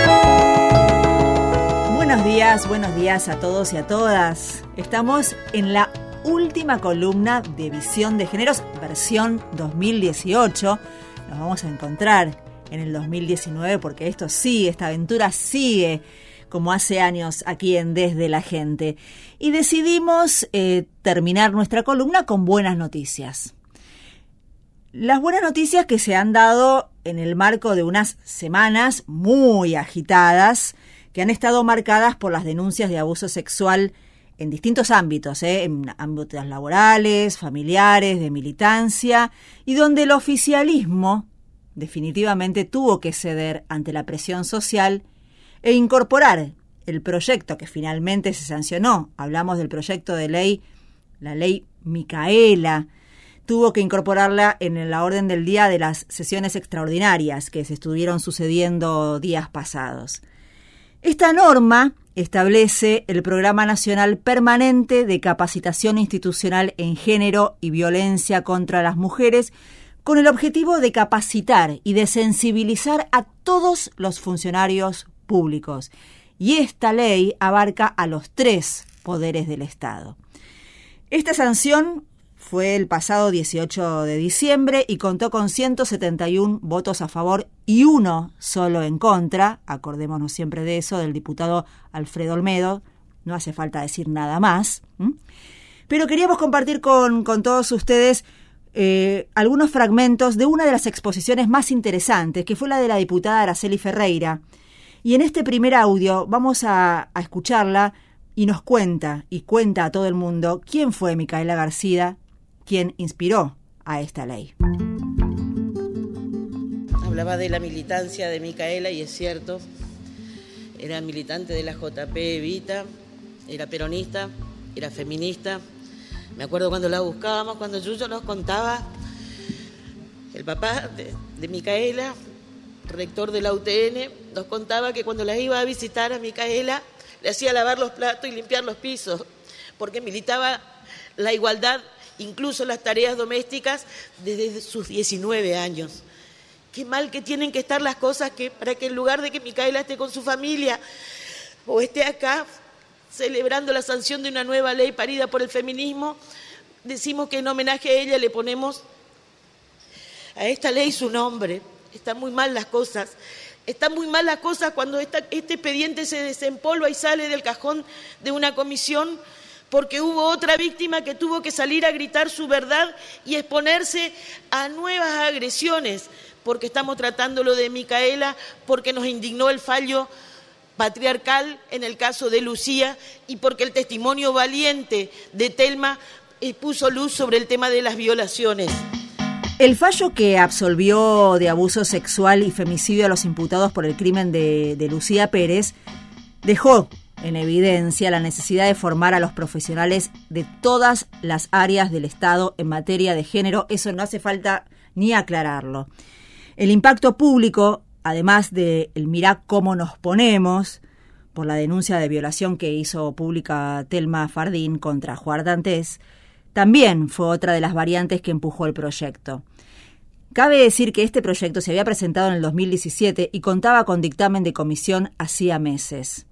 A: Buenos días a todos y a todas. Estamos en la última columna de Visión de Géneros, versión 2018. Nos vamos a encontrar en el 2019 porque esto sigue, esta aventura sigue como hace años aquí en Desde la Gente. Y decidimos terminar nuestra columna con buenas noticias. Las buenas noticias que se han dado en el marco de unas semanas muy agitadas que han estado marcadas por las denuncias de abuso sexual en distintos ámbitos, en ámbitos laborales, familiares, de militancia, y donde el oficialismo definitivamente tuvo que ceder ante la presión social e incorporar el proyecto que finalmente se sancionó. Hablamos del proyecto de ley, la ley Micaela, tuvo que incorporarla en la orden del día de las sesiones extraordinarias que se estuvieron sucediendo días pasados. Esta norma establece el Programa Nacional Permanente de Capacitación Institucional en Género y Violencia contra las Mujeres, con el objetivo de capacitar y de sensibilizar a todos los funcionarios públicos. Y esta ley abarca a los 3 poderes del Estado. Esta sanción fue el pasado 18 de diciembre y contó con 171 votos a favor y 1 solo en contra. Acordémonos siempre de eso, del diputado Alfredo Olmedo. No hace falta decir nada más. Pero queríamos compartir con todos ustedes algunos fragmentos de una de las exposiciones más interesantes, que fue la de la diputada Araceli Ferreira. Y en este primer audio vamos a escucharla y nos cuenta a todo el mundo quién fue Micaela García, quien inspiró a esta ley.
K: Hablaba de la militancia de Micaela y es cierto, era militante de la JP Evita, era peronista, era feminista. Me acuerdo cuando la buscábamos, cuando Yuyo nos contaba, el papá de Micaela, rector de la UTN, nos contaba que cuando las iba a visitar a Micaela, le hacía lavar los platos y limpiar los pisos, porque militaba la igualdad, incluso las tareas domésticas, desde sus 19 años. Qué mal que tienen que estar las cosas para que en lugar de que Micaela esté con su familia o esté acá celebrando la sanción de una nueva ley parida por el feminismo, decimos que en homenaje a ella le ponemos a esta ley su nombre. Están muy mal las cosas. Están muy mal las cosas cuando este expediente se desempolva y sale del cajón de una comisión porque hubo otra víctima que tuvo que salir a gritar su verdad y exponerse a nuevas agresiones, porque estamos tratando lo de Micaela, porque nos indignó el fallo patriarcal en el caso de Lucía y porque el testimonio valiente de Telma puso luz sobre el tema de las violaciones.
A: El fallo que absolvió de abuso sexual y femicidio a los imputados por el crimen de Lucía Pérez dejó en evidencia la necesidad de formar a los profesionales de todas las áreas del Estado en materia de género. Eso no hace falta ni aclararlo. El impacto público, además de el mirá cómo nos ponemos, por la denuncia de violación que hizo pública Telma Fardín contra Juan Dantes, también fue otra de las variantes que empujó el proyecto. Cabe decir que este proyecto se había presentado en el 2017 y contaba con dictamen de comisión hacía meses.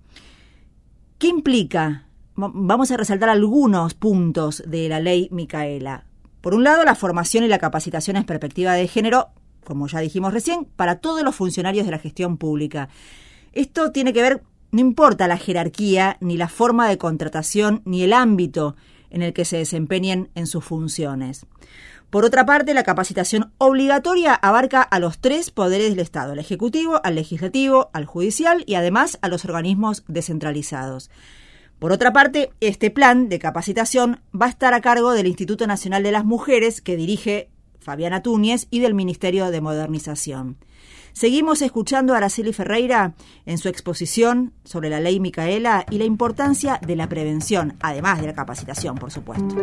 A: ¿Qué implica? Vamos a resaltar algunos puntos de la ley Micaela. Por un lado, la formación y la capacitación en perspectiva de género, como ya dijimos recién, para todos los funcionarios de la gestión pública. Esto tiene que ver, no importa la jerarquía, ni la forma de contratación, ni el ámbito en el que se desempeñen en sus funciones. Por otra parte, la capacitación obligatoria abarca a los 3 poderes del Estado, al Ejecutivo, al Legislativo, al Judicial y además a los organismos descentralizados. Por otra parte, este plan de capacitación va a estar a cargo del Instituto Nacional de las Mujeres, que dirige Fabiana Túñez, y del Ministerio de Modernización. Seguimos escuchando a Araceli Ferreira en su exposición sobre la ley Micaela y la importancia de la prevención, además de la capacitación, por supuesto.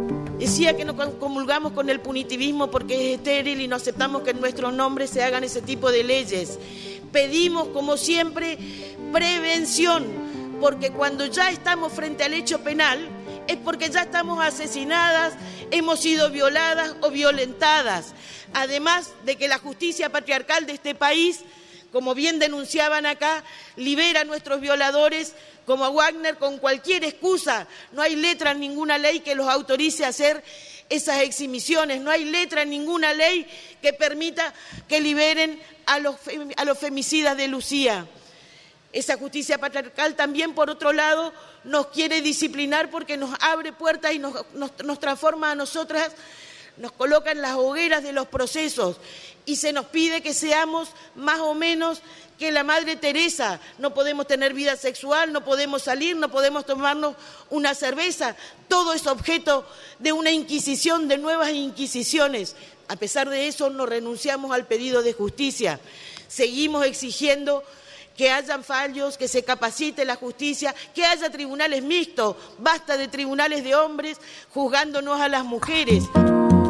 K: Decía que no comulgamos con el punitivismo porque es estéril y no aceptamos que en nuestros nombres se hagan ese tipo de leyes. Pedimos, como siempre, prevención, porque cuando ya estamos frente al hecho penal es porque ya estamos asesinadas, hemos sido violadas o violentadas. Además de que la justicia patriarcal de este país, como bien denunciaban acá, libera a nuestros violadores como a Wagner con cualquier excusa. No hay letra en ninguna ley que los autorice a hacer esas exhibiciones, no hay letra en ninguna ley que permita que liberen a los femicidas de Lucía. Esa justicia patriarcal también, por otro lado, nos quiere disciplinar porque nos abre puertas y nos transforma a nosotras, nos coloca en las hogueras de los procesos y se nos pide que seamos más o menos que la Madre Teresa. No podemos tener vida sexual, no podemos salir, no podemos tomarnos una cerveza. Todo es objeto de una inquisición, de nuevas inquisiciones. A pesar de eso, no renunciamos al pedido de justicia. Seguimos exigiendo que hayan fallos, que se capacite la justicia, que haya tribunales mixtos. Basta de tribunales de hombres juzgándonos a las mujeres.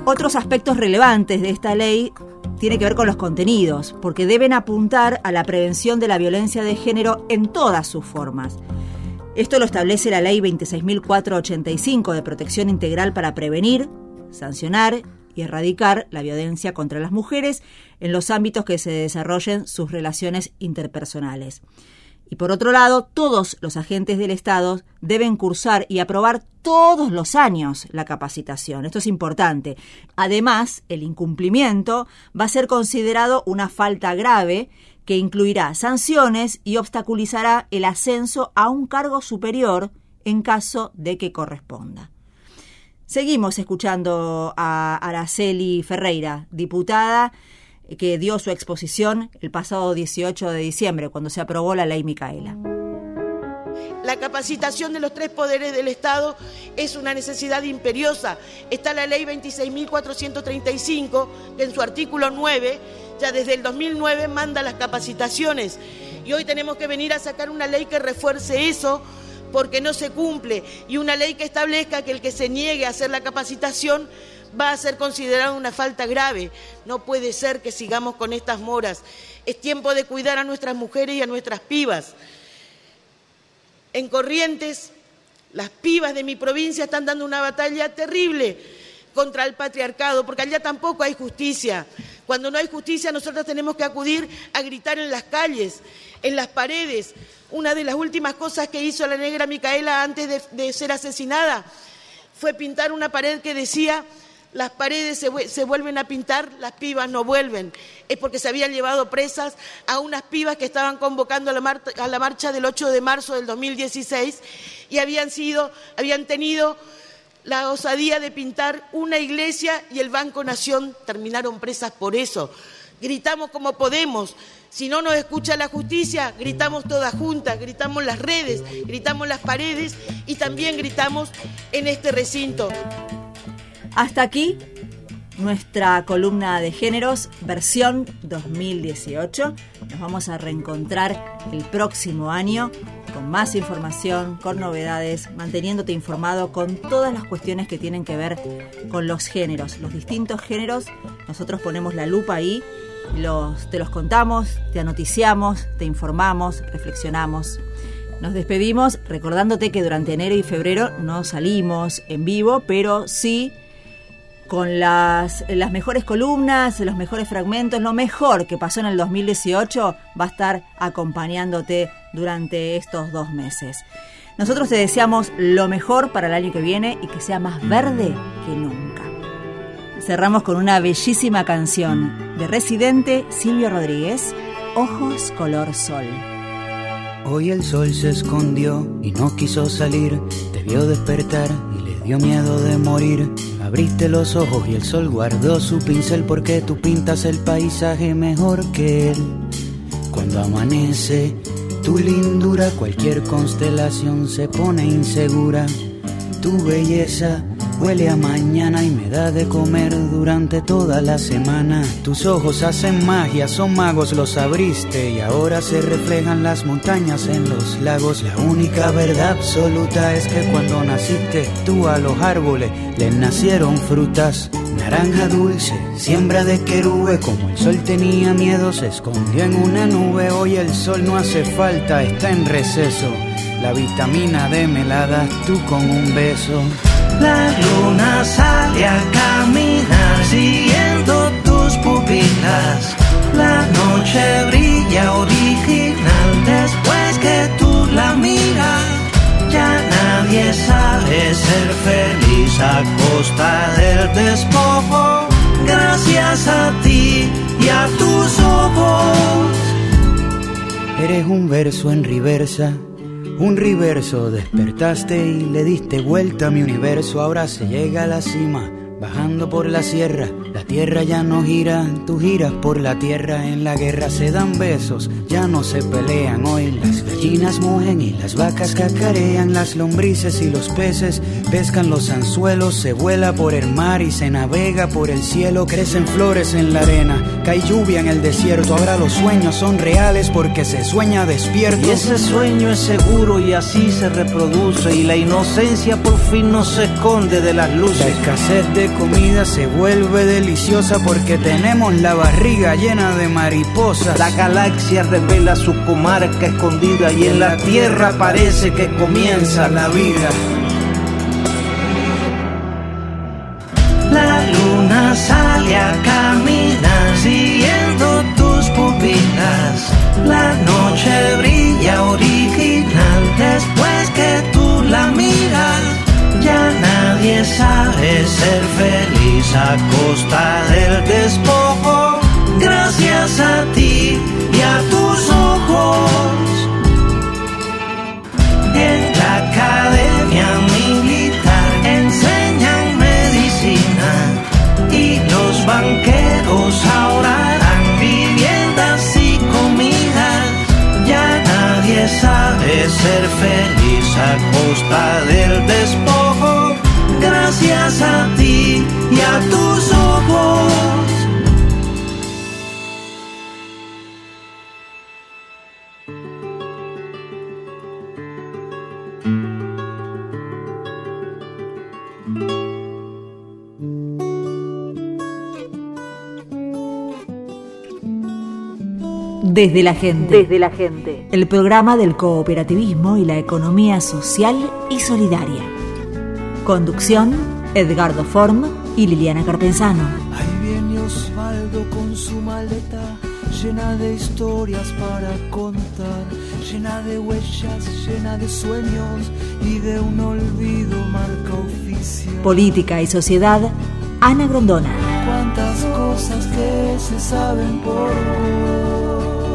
A: Otros aspectos relevantes de esta ley tienen que ver con los contenidos, porque deben apuntar a la prevención de la violencia de género en todas sus formas. Esto lo establece la Ley 26.485 de Protección Integral para prevenir, sancionar y erradicar la violencia contra las mujeres en los ámbitos que se desarrollen sus relaciones interpersonales. Y por otro lado, todos los agentes del Estado deben cursar y aprobar todos los años la capacitación. Esto es importante. Además, el incumplimiento va a ser considerado una falta grave que incluirá sanciones y obstaculizará el ascenso a un cargo superior en caso de que corresponda. Seguimos escuchando a Araceli Ferreira, diputada que dio su exposición el pasado 18 de diciembre, cuando se aprobó la Ley Micaela.
L: La capacitación de los 3 poderes del Estado es una necesidad imperiosa. Está la Ley 26.435, que en su artículo 9, ya desde el 2009, manda las capacitaciones. Y hoy tenemos que venir a sacar una ley que refuerce eso, porque no se cumple. Y una ley que establezca que el que se niegue a hacer la capacitación va a ser considerado una falta grave. No puede ser que sigamos con estas moras. Es tiempo de cuidar a nuestras mujeres y a nuestras pibas. En Corrientes, las pibas de mi provincia están dando una batalla terrible contra el patriarcado, porque allá tampoco hay justicia. Cuando no hay justicia, nosotros tenemos que acudir a gritar en las calles, en las paredes. Una de las últimas cosas que hizo la negra Micaela antes de ser asesinada fue pintar una pared que decía: las paredes se vuelven a pintar, las pibas no vuelven. Es porque se habían llevado presas a unas pibas que estaban convocando a la marcha del 8 de marzo del 2016 y habían tenido la osadía de pintar una iglesia y el Banco Nación. Terminaron presas por eso. Gritamos como podemos. Si no nos escucha la justicia, gritamos todas juntas, gritamos las redes, gritamos las paredes y también gritamos en este recinto.
A: Hasta aquí nuestra columna de géneros, versión 2018. Nos vamos a reencontrar el próximo año con más información, con novedades, manteniéndote informado con todas las cuestiones que tienen que ver con los géneros, los distintos géneros. Nosotros ponemos la lupa ahí, te los contamos, te anoticiamos, te informamos, reflexionamos. Nos despedimos recordándote que durante enero y febrero no salimos en vivo, pero sí con las mejores columnas, los mejores fragmentos, lo mejor que pasó en el 2018 va a estar acompañándote durante estos 2 meses. Nosotros te deseamos lo mejor para el año que viene y que sea más verde que nunca. Cerramos con una bellísima canción de Residente, Silvio Rodríguez, Ojos color sol.
M: Hoy el sol se escondió y no quiso salir, te vio despertar y le dio miedo de morir. Abriste los ojos y el sol guardó su pincel, porque tú pintas el paisaje mejor que él. Cuando amanece, tu lindura, cualquier constelación se pone insegura. Tu belleza huele a mañana y me da de comer durante toda la semana. Tus ojos hacen magia, son magos, los abriste y ahora se reflejan las montañas en los lagos. La única verdad absoluta es que cuando naciste tú a los árboles les nacieron frutas. Naranja dulce, siembra de querube, como el sol tenía miedo se escondió en una nube. Hoy el sol no hace falta, está en receso. La vitamina D me la das tú con un beso.
N: La luna sale a caminar siguiendo tus pupilas. La noche brilla original después que tú la miras. Ya nadie sabe ser feliz a costa del despojo. Gracias a ti y a tus ojos.
M: Eres un verso en reversa. Un reverso, despertaste y le diste vuelta a mi universo. Ahora se llega a la cima, bajando por la sierra. La tierra ya no gira, tú giras por la tierra. En la guerra se dan besos, ya no se pelean. Hoy las gallinas mugen y las vacas cacarean. Las lombrices y los peces pescan los anzuelos. Se vuela por el mar y se navega por el cielo. Crecen flores en la arena, cae lluvia en el desierto. Ahora los sueños son reales porque se sueña despierto.
N: Y ese sueño es seguro y así se reproduce. Y la inocencia por fin no se esconde de las luces.
M: La escasez de comida se vuelve deliciosa porque tenemos la barriga llena de mariposas.
N: La galaxia revela su comarca escondida y en la tierra parece que comienza la vida. La luna sale a caminar siguiendo tus pupilas. La noche brilla original después que tú la miras. Ya nadie sabe ser feliz a costa del despojo. Gracias a ti y a tus ojos. En la academia militar enseñan medicina y los banqueros ahora dan viviendas y comidas. Ya nadie sabe ser feliz a costa del despojo. Gracias a ti y a tus ojos.
A: Desde la gente. El programa del cooperativismo y la economía social y solidaria. Conducción, Edgardo Form y Liliana Carpenzano.
O: Ahí viene Osvaldo con su maleta, llena de historias para contar, llena de huellas, llena de sueños y de un olvido marca oficial.
A: Política y sociedad, Ana Grondona.
O: Cuántas cosas que se saben por vos.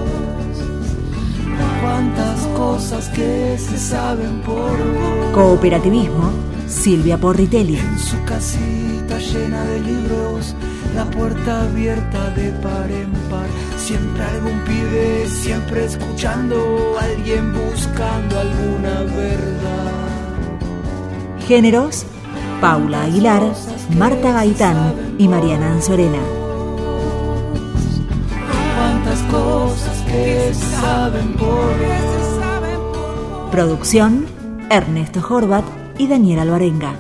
O: Cuántas cosas que se saben por vos.
A: Cooperativismo, Silvia Porritelli.
O: En su casita llena de libros, la puerta abierta de par en par. Siempre algún pibe, siempre escuchando, alguien buscando alguna verdad.
A: Géneros, Paula Aguilar, Marta Gaitán y Mariana Anzorena.
O: Cuántas cosas que se saben por vos.
A: Producción, Ernesto Horvat y Daniel Alvarenga.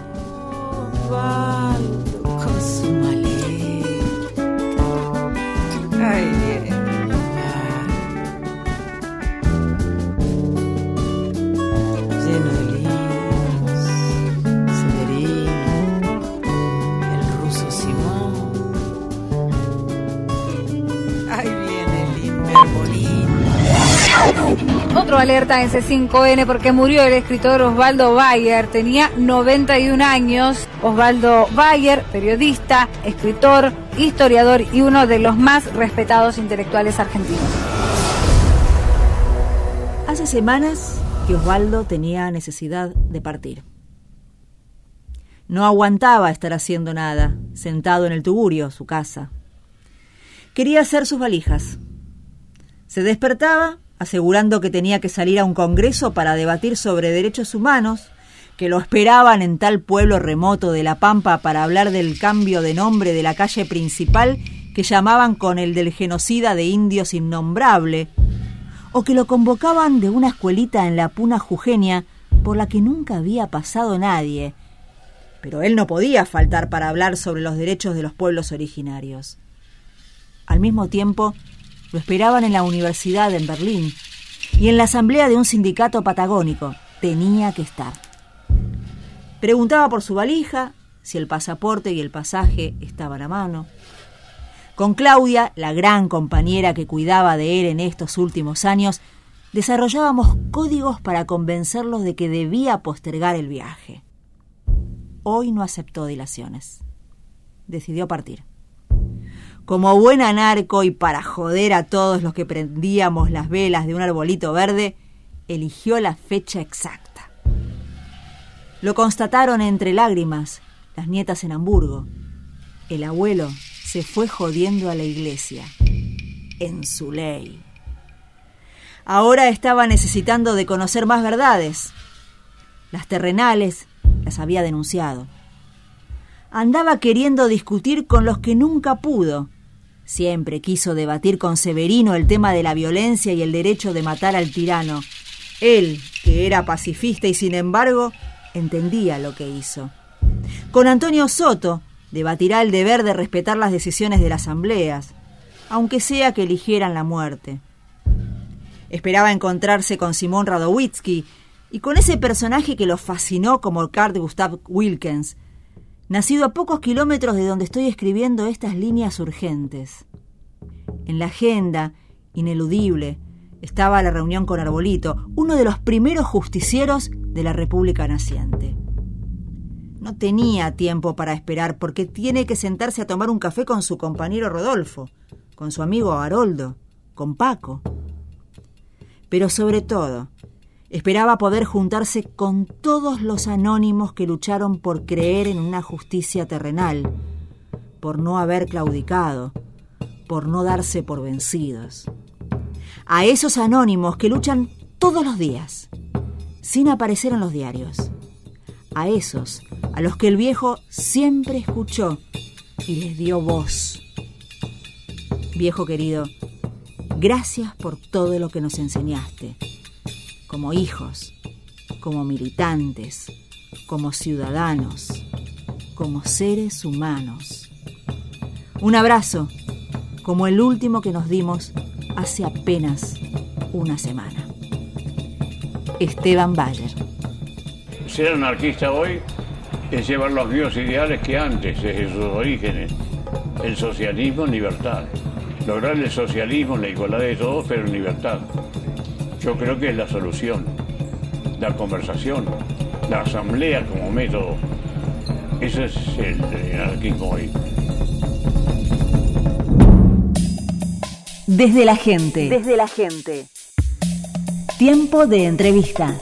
P: Lleno de libros, Severino, el ruso Simón. Ahí viene el Inverbolín.
B: Otro alerta en C5N porque murió el escritor Osvaldo Bayer, tenía 91 años. Osvaldo Bayer, periodista, escritor, historiador y uno de los más respetados intelectuales argentinos.
A: Hace semanas que Osvaldo tenía necesidad de partir. No aguantaba estar haciendo nada, sentado en el tugurio, su casa. Quería hacer sus valijas. Se despertaba asegurando que tenía que salir a un congreso para debatir sobre derechos humanos, que lo esperaban en tal pueblo remoto de La Pampa para hablar del cambio de nombre de la calle principal que llamaban con el del genocida de indios innombrable, o que lo convocaban de una escuelita en la Puna Jujeña por la que nunca había pasado nadie. Pero él no podía faltar para hablar sobre los derechos de los pueblos originarios. Al mismo tiempo, lo esperaban en la universidad en Berlín y en la asamblea de un sindicato patagónico. Tenía que estar. Preguntaba por su valija, si el pasaporte y el pasaje estaban a mano. Con Claudia, la gran compañera que cuidaba de él en estos últimos años, desarrollábamos códigos para convencerlos de que debía postergar el viaje. Hoy no aceptó dilaciones. Decidió partir. Como buen anarco y para joder a todos los que prendíamos las velas de un arbolito verde, eligió la fecha exacta. Lo constataron entre lágrimas las nietas en Hamburgo. El abuelo se fue jodiendo a la iglesia, en su ley. Ahora estaba necesitando de conocer más verdades. Las terrenales las había denunciado. Andaba queriendo discutir con los que nunca pudo. Siempre quiso debatir con Severino el tema de la violencia y el derecho de matar al tirano. Él, que era pacifista y sin embargo entendía lo que hizo. Con Antonio Soto debatirá el deber de respetar las decisiones de las asambleas, aunque sea que eligieran la muerte. Esperaba encontrarse con Simón Radowitzki y con ese personaje que lo fascinó como Carl Gustav Wilkens, nacido a pocos kilómetros de donde estoy escribiendo estas líneas urgentes. En la agenda, ineludible, estaba la reunión con Arbolito, uno de los primeros justicieros de la República naciente. No tenía tiempo para esperar porque tiene que sentarse a tomar un café con su compañero Rodolfo, con su amigo Haroldo, con Paco. Pero sobre todo, esperaba poder juntarse con todos los anónimos que lucharon por creer en una justicia terrenal, por no haber claudicado, por no darse por vencidos. A esos anónimos que luchan todos los días, sin aparecer en los diarios. A esos a los que el viejo siempre escuchó y les dio voz. Viejo querido, gracias por todo lo que nos enseñaste, como hijos, como militantes, como ciudadanos, como seres humanos. Un abrazo, como el último que nos dimos hace apenas una semana. Esteban Bayer.
Q: Ser anarquista hoy es llevar los mismos ideales que antes, desde sus orígenes. El socialismo en libertad. Lograr el socialismo, la igualdad de todos, pero en libertad. Yo creo que es la solución. La conversación, la asamblea como método. Ese es el anarquismo hoy.
A: Desde la gente. Desde la gente. Tiempo de entrevista.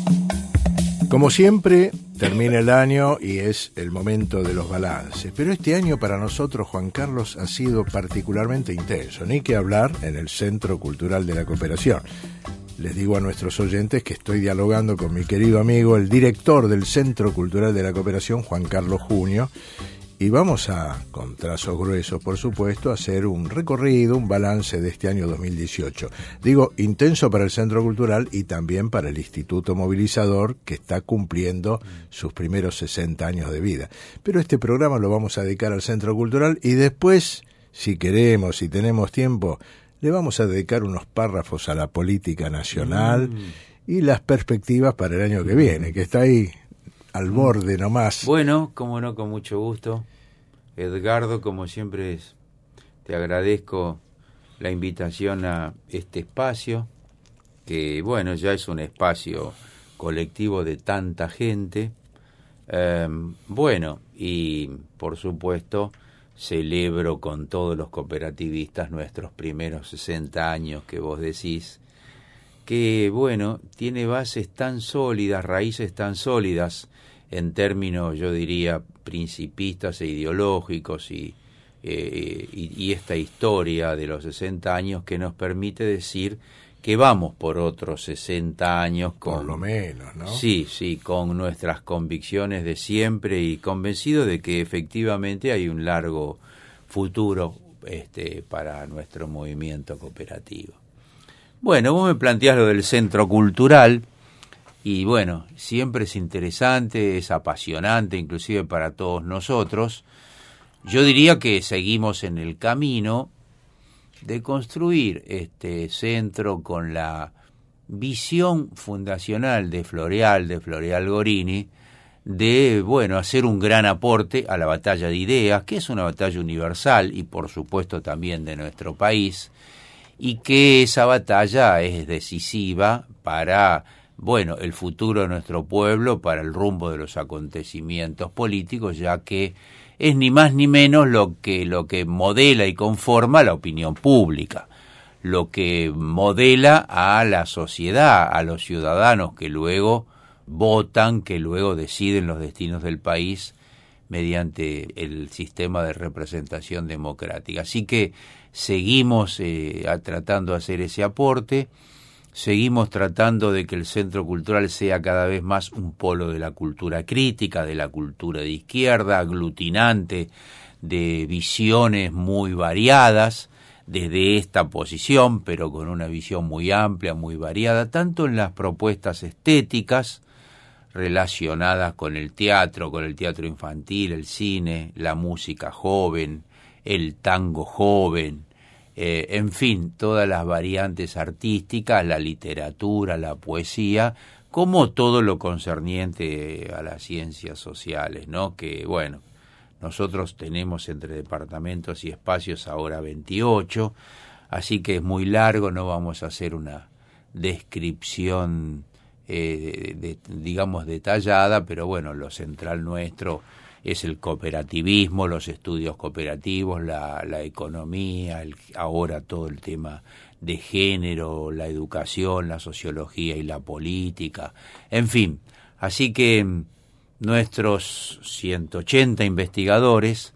C: Como siempre, termina el año y es el momento de los balances. Pero este año para nosotros, Juan Carlos, ha sido particularmente intenso. Ni que hablar en el Centro Cultural de la Cooperación. Les digo a nuestros oyentes que estoy dialogando con mi querido amigo, el director del Centro Cultural de la Cooperación, Juan Carlos Junio, y vamos a, con trazos gruesos, por supuesto, hacer un recorrido, un balance de este año 2018. Digo, intenso para el Centro Cultural y también para el Instituto Movilizador, que está cumpliendo sus primeros 60 años de vida. Pero este programa lo vamos a dedicar al Centro Cultural y después, si queremos, si tenemos tiempo, le vamos a dedicar unos párrafos a la política nacional y las perspectivas para el año que viene, que está ahí al borde nomás.
R: Bueno, como no, con mucho gusto. Edgardo, como siempre, te agradezco la invitación a este espacio, que bueno, ya es un espacio colectivo de tanta gente. Bueno, y por supuesto celebro con todos los cooperativistas nuestros primeros 60 años que vos decís, que bueno, tiene bases tan sólidas, raíces tan sólidas, en términos, yo diría, principistas e ideológicos y esta historia de los 60 años que nos permite decir que vamos por otros 60 años con...
C: Por lo menos, ¿no?
R: Sí, con nuestras convicciones de siempre y convencido de que efectivamente hay un largo futuro para nuestro movimiento cooperativo. Bueno, vos me planteás lo del Centro Cultural. Y bueno, siempre es interesante, es apasionante, inclusive para todos nosotros. Yo diría que seguimos en el camino de construir este centro con la visión fundacional de Floreal Gorini, de, bueno, hacer un gran aporte a la batalla de ideas, que es una batalla universal y por supuesto también de nuestro país, y que esa batalla es decisiva para... bueno, el futuro de nuestro pueblo, para el rumbo de los acontecimientos políticos, ya que es ni más ni menos lo que modela y conforma la opinión pública, lo que modela a la sociedad, a los ciudadanos que luego votan, que luego deciden los destinos del país mediante el sistema de representación democrática. Así que seguimos tratando de hacer ese aporte, seguimos tratando de que el Centro Cultural sea cada vez más un polo de la cultura crítica, de la cultura de izquierda, aglutinante de visiones muy variadas, desde esta posición, pero con una visión muy amplia, muy variada, tanto en las propuestas estéticas relacionadas con el teatro infantil, el cine, la música joven, el tango joven, en fin, todas las variantes artísticas, la literatura, la poesía, como todo lo concerniente a las ciencias sociales, ¿no? Que, bueno, nosotros tenemos entre departamentos y espacios ahora 28, así que es muy largo, no vamos a hacer una descripción digamos detallada, pero bueno, lo central nuestro es el cooperativismo, los estudios cooperativos, la economía, ahora todo el tema de género, la educación, la sociología y la política, en fin, así que nuestros 180 investigadores,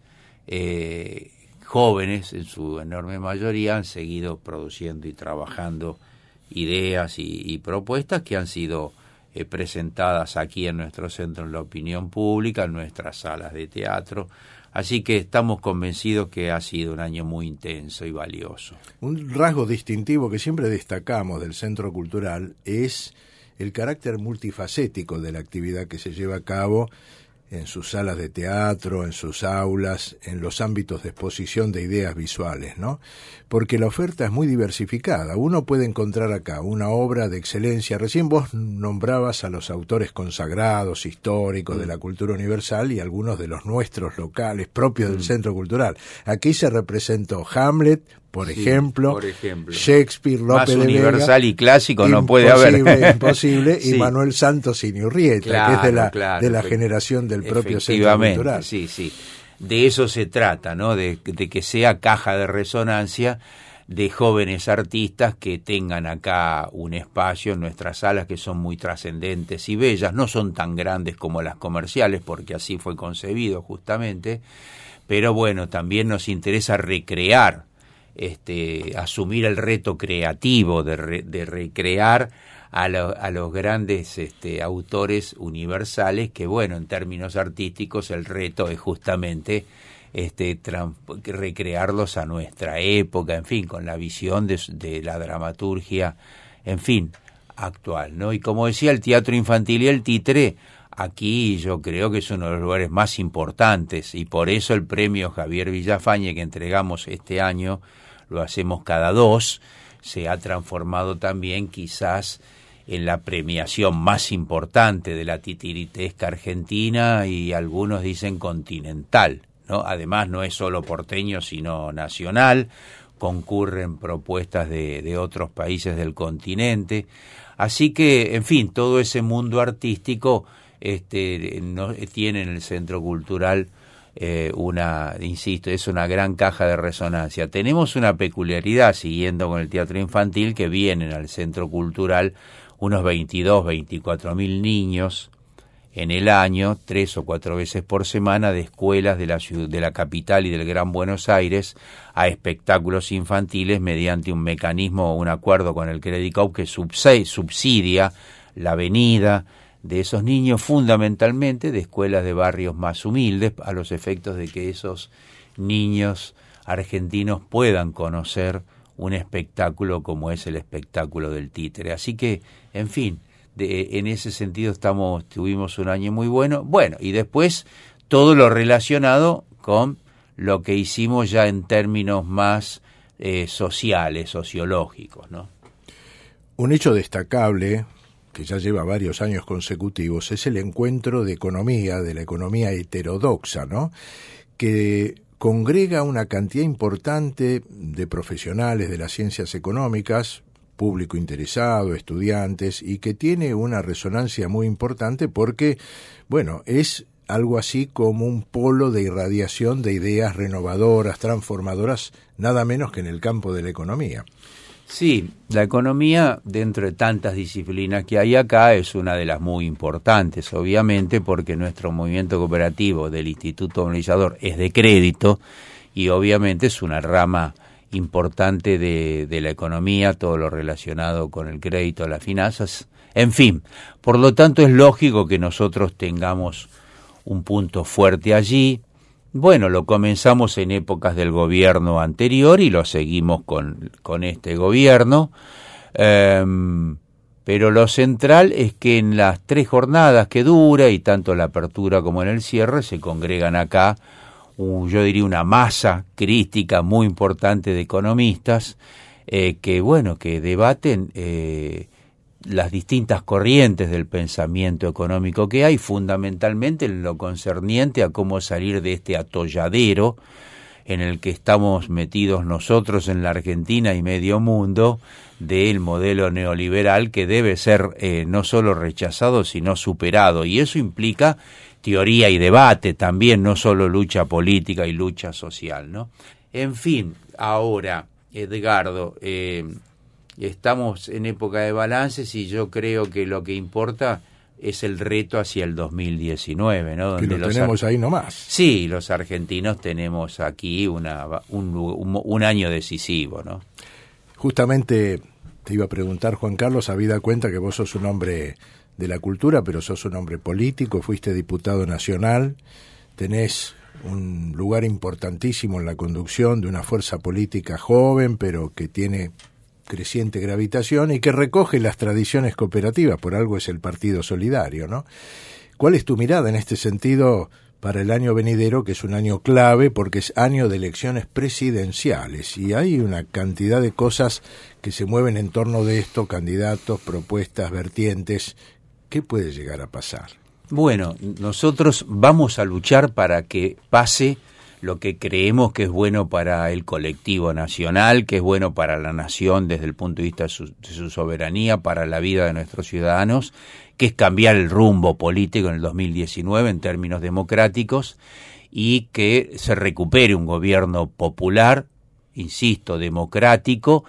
R: jóvenes en su enorme mayoría, han seguido produciendo y trabajando ideas y propuestas que han sido presentadas aquí en nuestro centro en la opinión pública, en nuestras salas de teatro. Así que estamos convencidos que ha sido un año muy intenso y valioso.
C: Un rasgo distintivo que siempre destacamos del Centro Cultural es el carácter multifacético de la actividad que se lleva a cabo en sus salas de teatro, en sus aulas, en los ámbitos de exposición de ideas visuales, ¿no? Porque la oferta es muy diversificada. Uno puede encontrar acá una obra de excelencia. Recién vos nombrabas a los autores consagrados, históricos de la cultura universal y algunos de los nuestros locales, propios del Centro Cultural. Aquí se representó Hamlet, por ejemplo, Shakespeare, Lope de Vega.
R: Más universal y clásico no puede haber.
C: Imposible, sí. Y Manuel Santos Inurrieta, claro, que es de la generación del propio Centro Cultural.
R: Sí. De eso se trata, ¿no? De que sea caja de resonancia de jóvenes artistas que tengan acá un espacio en nuestras salas que son muy trascendentes y bellas. No son tan grandes como las comerciales, porque así fue concebido justamente, pero bueno, también nos interesa recrear, asumir el reto creativo de recrear a los grandes autores universales, que bueno, en términos artísticos el reto es justamente recrearlos a nuestra época, en fin, con la visión de la dramaturgia, en fin, actual, ¿no? Y como decía, el teatro infantil y el títere, aquí yo creo que es uno de los lugares más importantes, y por eso el premio Javier Villafañe que entregamos este año, lo hacemos cada 2, se ha transformado también quizás en la premiación más importante de la titiritesca argentina y algunos dicen continental, ¿no? Además no es solo porteño sino nacional, concurren propuestas de otros países del continente, así que en fin, todo ese mundo artístico tiene en el Centro Cultural insisto, es una gran caja de resonancia. Tenemos una peculiaridad, siguiendo con el teatro infantil, que vienen al Centro Cultural unos 24.000 niños en el año, 3 o 4 veces por semana, de escuelas de la capital y del Gran Buenos Aires a espectáculos infantiles mediante un mecanismo, un acuerdo con el Credicop que subsidia la venida de esos niños, fundamentalmente de escuelas de barrios más humildes, a los efectos de que esos niños argentinos puedan conocer un espectáculo como es el espectáculo del títere. Así que, en fin, en ese sentido tuvimos un año muy bueno. Bueno, y después todo lo relacionado con lo que hicimos ya en términos más sociales, sociológicos, ¿no?
C: Un hecho destacable que ya lleva varios años consecutivos, es el encuentro de la economía heterodoxa, ¿no? Que congrega una cantidad importante de profesionales de las ciencias económicas, público interesado, estudiantes, y que tiene una resonancia muy importante porque, bueno, es algo así como un polo de irradiación de ideas renovadoras, transformadoras, nada menos que en el campo de la economía.
R: Sí, la economía, dentro de tantas disciplinas que hay acá, es una de las muy importantes, obviamente, porque nuestro movimiento cooperativo del Instituto Organizador es de crédito y obviamente es una rama importante de la economía, todo lo relacionado con el crédito, las finanzas, en fin. Por lo tanto, es lógico que nosotros tengamos un punto fuerte allí. Bueno, lo comenzamos en épocas del gobierno anterior y lo seguimos con este gobierno, pero lo central es que en las 3 jornadas que dura, y tanto en la apertura como en el cierre, se congregan acá, yo diría una masa crítica muy importante de economistas que debaten las distintas corrientes del pensamiento económico que hay, fundamentalmente en lo concerniente a cómo salir de este atolladero en el que estamos metidos nosotros en la Argentina y medio mundo, del modelo neoliberal que debe ser no solo rechazado, sino superado. Y eso implica teoría y debate también, no solo lucha política y lucha social, ¿no? En fin, ahora, Edgardo, estamos en época de balances y yo creo que lo que importa es el reto hacia el 2019, ¿no?
C: Donde que lo tenemos ahí nomás.
R: Sí, los argentinos tenemos aquí un año decisivo, ¿no?
C: Justamente te iba a preguntar, Juan Carlos, habida cuenta que vos sos un hombre de la cultura, pero sos un hombre político, fuiste diputado nacional, tenés un lugar importantísimo en la conducción de una fuerza política joven, pero que tiene creciente gravitación y que recoge las tradiciones cooperativas, por algo es el Partido Solidario, ¿no? ¿Cuál es tu mirada en este sentido para el año venidero, que es un año clave porque es año de elecciones presidenciales y hay una cantidad de cosas que se mueven en torno de esto, candidatos, propuestas, vertientes? ¿Qué puede llegar a pasar?
R: Bueno, nosotros vamos a luchar para que pase lo que creemos que es bueno para el colectivo nacional, que es bueno para la nación desde el punto de vista de su soberanía, para la vida de nuestros ciudadanos, que es cambiar el rumbo político en el 2019 en términos democráticos y que se recupere un gobierno popular, insisto, democrático,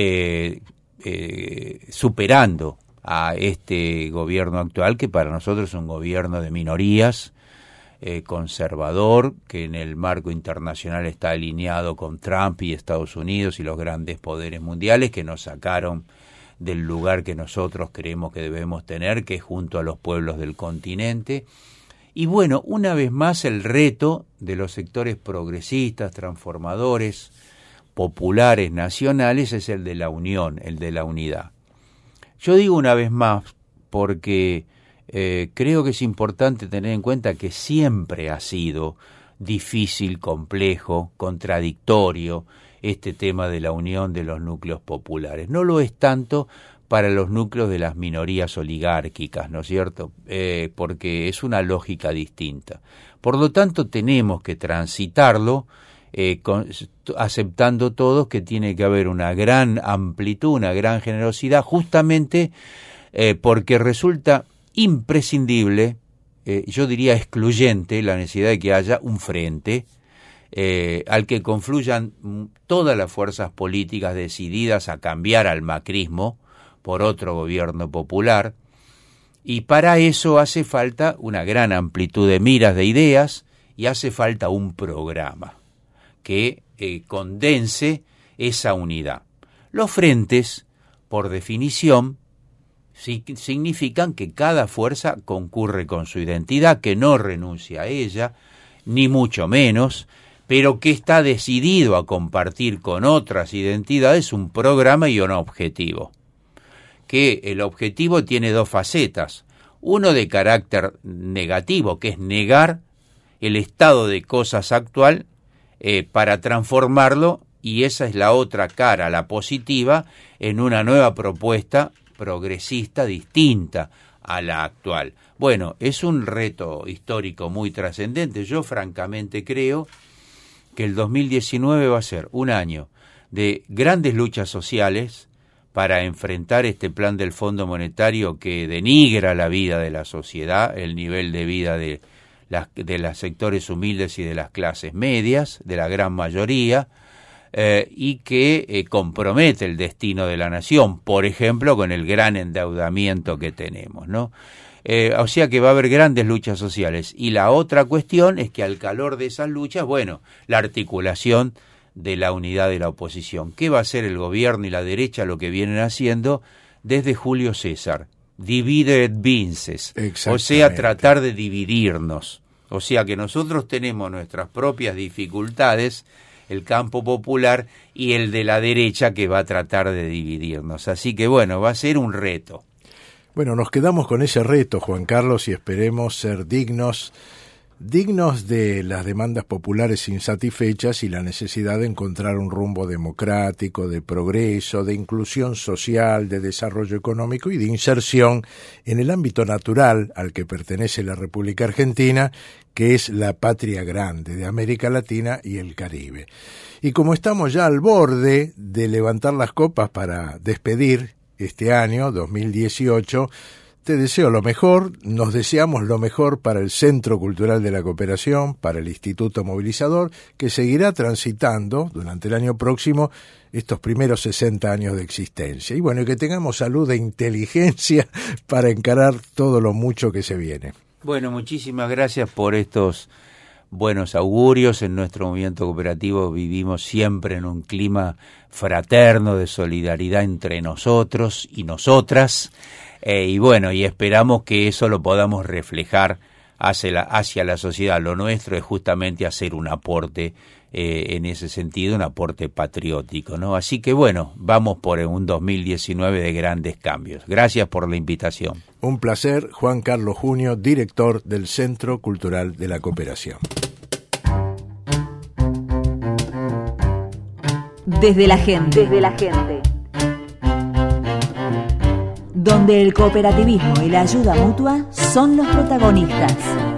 R: superando a este gobierno actual, que para nosotros es un gobierno de minorías, conservador, que en el marco internacional está alineado con Trump y Estados Unidos y los grandes poderes mundiales que nos sacaron del lugar que nosotros creemos que debemos tener, que es junto a los pueblos del continente. Y bueno, una vez más el reto de los sectores progresistas, transformadores, populares, nacionales, es el de la unión, el de la unidad. Yo digo una vez más porque creo que es importante tener en cuenta que siempre ha sido difícil, complejo, contradictorio este tema de la unión de los núcleos populares. No lo es tanto para los núcleos de las minorías oligárquicas, ¿no es cierto? Porque es una lógica distinta. Por lo tanto, tenemos que transitarlo aceptando todos que tiene que haber una gran amplitud, una gran generosidad, justamente porque resulta imprescindible, yo diría excluyente, la necesidad de que haya un frente al que confluyan todas las fuerzas políticas decididas a cambiar al macrismo por otro gobierno popular, y para eso hace falta una gran amplitud de miras, de ideas, y hace falta un programa que condense esa unidad. Los frentes, por definición, significan que cada fuerza concurre con su identidad, que no renuncia a ella, ni mucho menos, pero que está decidido a compartir con otras identidades un programa y un objetivo. Que el objetivo tiene 2 facetas, uno de carácter negativo, que es negar el estado de cosas actual para transformarlo, y esa es la otra cara, la positiva, en una nueva propuesta progresista distinta a la actual. Bueno, es un reto histórico muy trascendente. Yo francamente creo que el 2019 va a ser un año de grandes luchas sociales para enfrentar este plan del Fondo Monetario que denigra la vida de la sociedad, el nivel de vida de los sectores humildes y de las clases medias, de la gran mayoría, y que compromete el destino de la nación, por ejemplo, con el gran endeudamiento que tenemos, ¿no? O sea que va a haber grandes luchas sociales. Y la otra cuestión es que al calor de esas luchas, bueno, la articulación de la unidad de la oposición. ¿Qué va a hacer el gobierno y la derecha? Lo que vienen haciendo desde Julio César. Divide et vinces. O sea, tratar de dividirnos. O sea que nosotros tenemos nuestras propias dificultades, el campo popular y el de la derecha que va a tratar de dividirnos. Así que bueno, va a ser un reto.
C: Bueno, nos quedamos con ese reto, Juan Carlos, y esperemos ser dignos de las demandas populares insatisfechas y la necesidad de encontrar un rumbo democrático, de progreso, de inclusión social, de desarrollo económico y de inserción en el ámbito natural al que pertenece la República Argentina, que es la patria grande de América Latina y el Caribe. Y como estamos ya al borde de levantar las copas para despedir este año 2018, te deseo lo mejor, nos deseamos lo mejor para el Centro Cultural de la Cooperación, para el Instituto Movilizador, que seguirá transitando durante el año próximo estos primeros 60 años de existencia. Y bueno, que tengamos salud e inteligencia para encarar todo lo mucho que se viene.
R: Bueno, muchísimas gracias por estos buenos augurios. En nuestro movimiento cooperativo vivimos siempre en un clima fraterno de solidaridad entre nosotros y nosotras. Y bueno, y esperamos que eso lo podamos reflejar hacia la sociedad. Lo nuestro es justamente hacer un aporte en ese sentido, un aporte patriótico, ¿no? Así que bueno, vamos por un 2019 de grandes cambios. Gracias por la invitación.
C: Un placer, Juan Carlos Junio, director del Centro Cultural de la Cooperación.
A: Desde la gente. Donde el cooperativismo y la ayuda mutua son los protagonistas.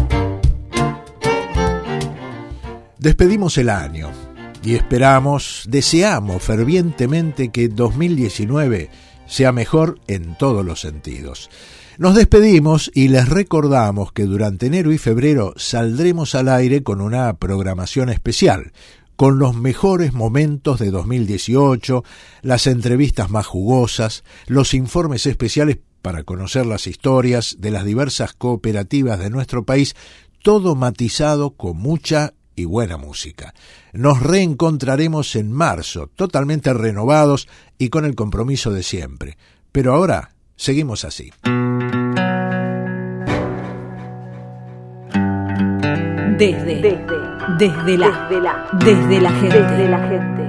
C: Despedimos el año y deseamos fervientemente que 2019 sea mejor en todos los sentidos. Nos despedimos y les recordamos que durante enero y febrero saldremos al aire con una programación especial, con los mejores momentos de 2018, las entrevistas más jugosas, los informes especiales para conocer las historias de las diversas cooperativas de nuestro país, todo matizado con mucha y buena música. Nos reencontraremos en marzo, totalmente renovados y con el compromiso de siempre. Pero ahora, seguimos así.
A: Desde la gente.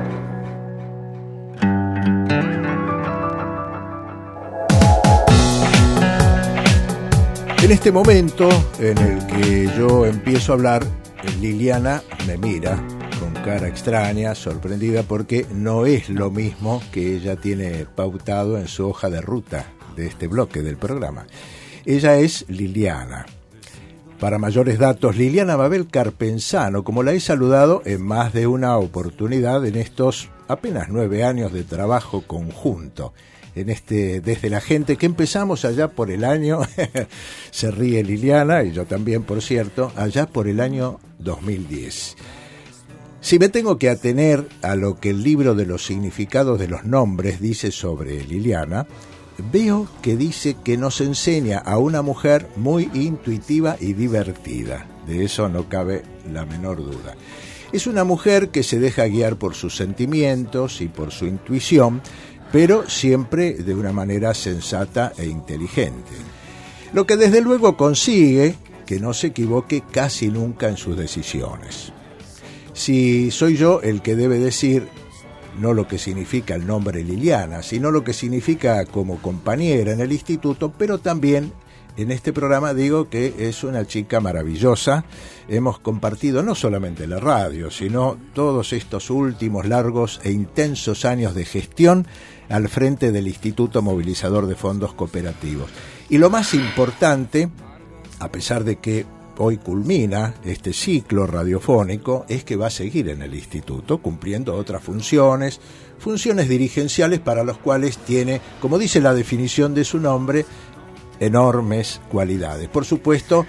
C: En este momento en el que yo empiezo a hablar, Liliana me mira con cara extraña, sorprendida, porque no es lo mismo que ella tiene pautado en su hoja de ruta de este bloque del programa. Ella es Liliana. Para mayores datos, Liliana Mabel Carpenzano, como la he saludado en más de una oportunidad en estos apenas 9 años de trabajo conjunto, en Desde la Gente, que empezamos allá por el año, se ríe Liliana, y yo también, por cierto, allá por el año 2010. Si me tengo que atener a lo que el libro de los significados de los nombres dice sobre Liliana, veo que dice que nos enseña a una mujer muy intuitiva y divertida. De eso no cabe la menor duda. Es una mujer que se deja guiar por sus sentimientos y por su intuición, pero siempre de una manera sensata e inteligente. Lo que desde luego consigue que no se equivoque casi nunca en sus decisiones. Si soy yo el que debe decir no lo que significa el nombre Liliana, sino lo que significa como compañera en el instituto, pero también en este programa digo que es una chica maravillosa. Hemos compartido no solamente la radio, sino todos estos últimos largos e intensos años de gestión al frente del Instituto Movilizador de Fondos Cooperativos. Y lo más importante, a pesar de que hoy culmina este ciclo radiofónico, es que va a seguir en el instituto cumpliendo otras funciones dirigenciales para las cuales tiene, como dice la definición de su nombre, enormes cualidades. Por supuesto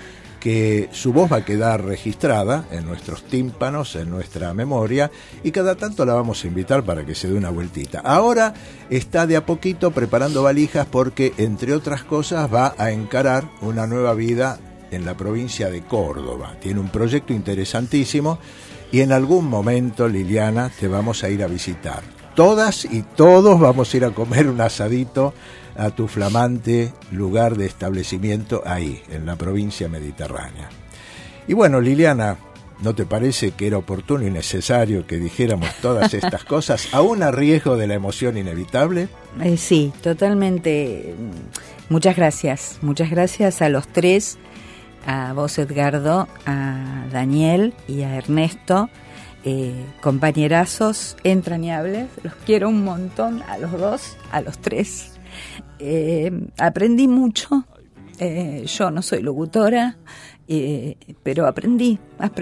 C: que su voz va a quedar registrada en nuestros tímpanos, en nuestra memoria, y cada tanto la vamos a invitar para que se dé una vueltita. Ahora está de a poquito preparando valijas porque, entre otras cosas, va a encarar una nueva vida en la provincia de Córdoba. Tiene un proyecto interesantísimo y en algún momento, Liliana, te vamos a ir a visitar. Todas y todos vamos a ir a comer un asadito a tu flamante lugar de establecimiento ahí, en la provincia mediterránea. Y bueno, Liliana, ¿no te parece que era oportuno y necesario que dijéramos todas estas cosas, aún a riesgo de la emoción inevitable?
B: Sí, totalmente. Muchas gracias a los tres, a vos, Edgardo, a Daniel y a Ernesto, compañerazos entrañables. Los quiero un montón a los dos, a los tres. Aprendí mucho. Yo no soy locutora, pero aprendí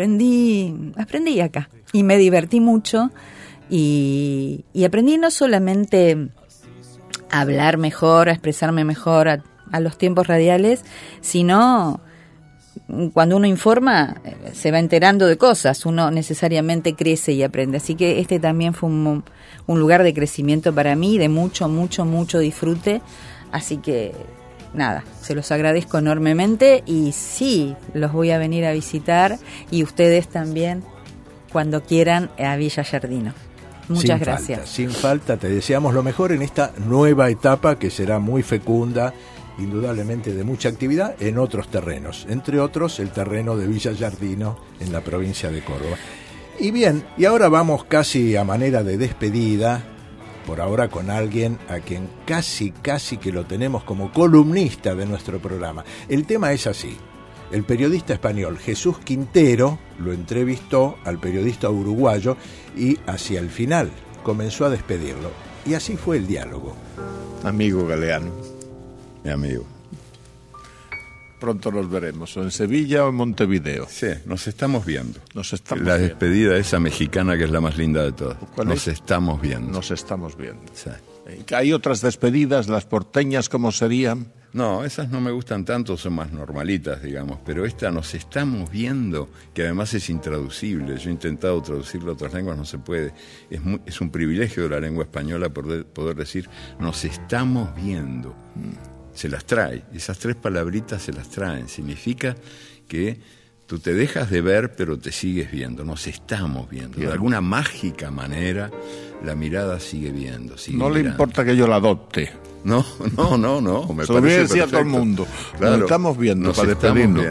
B: acá y me divertí mucho y aprendí no solamente a hablar mejor, a expresarme mejor a los tiempos radiales, sino cuando uno informa se va enterando de cosas, uno necesariamente crece y aprende. Así que este también fue un lugar de crecimiento para mí, de mucho disfrute. Así que nada, se los agradezco enormemente y sí, los voy a venir a visitar y ustedes también cuando quieran a Villa Giardino. Muchas gracias.
C: Sin falta, te deseamos lo mejor en esta nueva etapa que será muy fecunda, indudablemente de mucha actividad en otros terrenos, entre otros el terreno de Villa Giardino en la provincia de Córdoba. Y bien, y ahora vamos casi a manera de despedida, por ahora con alguien a quien casi que lo tenemos como columnista de nuestro programa. El tema es así: el periodista español Jesús Quintero lo entrevistó al periodista uruguayo y hacia el final comenzó a despedirlo. Y así fue el diálogo.
S: Amigo Galeano, mi amigo, pronto nos veremos, o en Sevilla o en Montevideo.
T: Sí, nos estamos viendo. La despedida esa mexicana que es la más linda de todas. Nos estamos viendo.
S: Nos estamos viendo. Sí. ¿Hay otras despedidas, las porteñas, cómo serían?
T: No, esas no me gustan tanto, son más normalitas, digamos, pero esta nos estamos viendo, que además es intraducible. Yo he intentado traducirlo a otras lenguas, no se puede. Es un privilegio de la lengua española poder decir nos estamos viendo. Se las trae, esas tres palabritas se las traen, significa que tú te dejas de ver pero te sigues viendo, nos estamos viendo. Bien. De alguna mágica manera la mirada sigue viendo, sigue
S: no
T: mirando.
S: Le importa que yo la adopte.
T: No, me
S: se lo voy a decir a todo el mundo, claro, nos estamos viendo para despedirnos.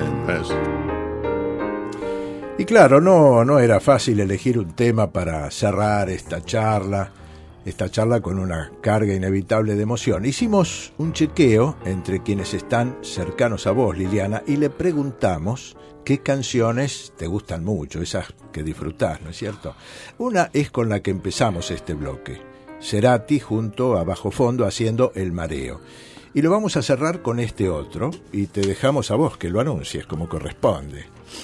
C: Y claro, no era fácil elegir un tema para cerrar esta charla con una carga inevitable de emoción. Hicimos un chequeo entre quienes están cercanos a vos, Liliana, y le preguntamos qué canciones te gustan mucho, esas que disfrutás, ¿no es cierto? Una es con la que empezamos este bloque, Cerati junto a Bajo Fondo haciendo El Mareo. Y lo vamos a cerrar con este otro, y te dejamos a vos que lo anuncies como corresponde.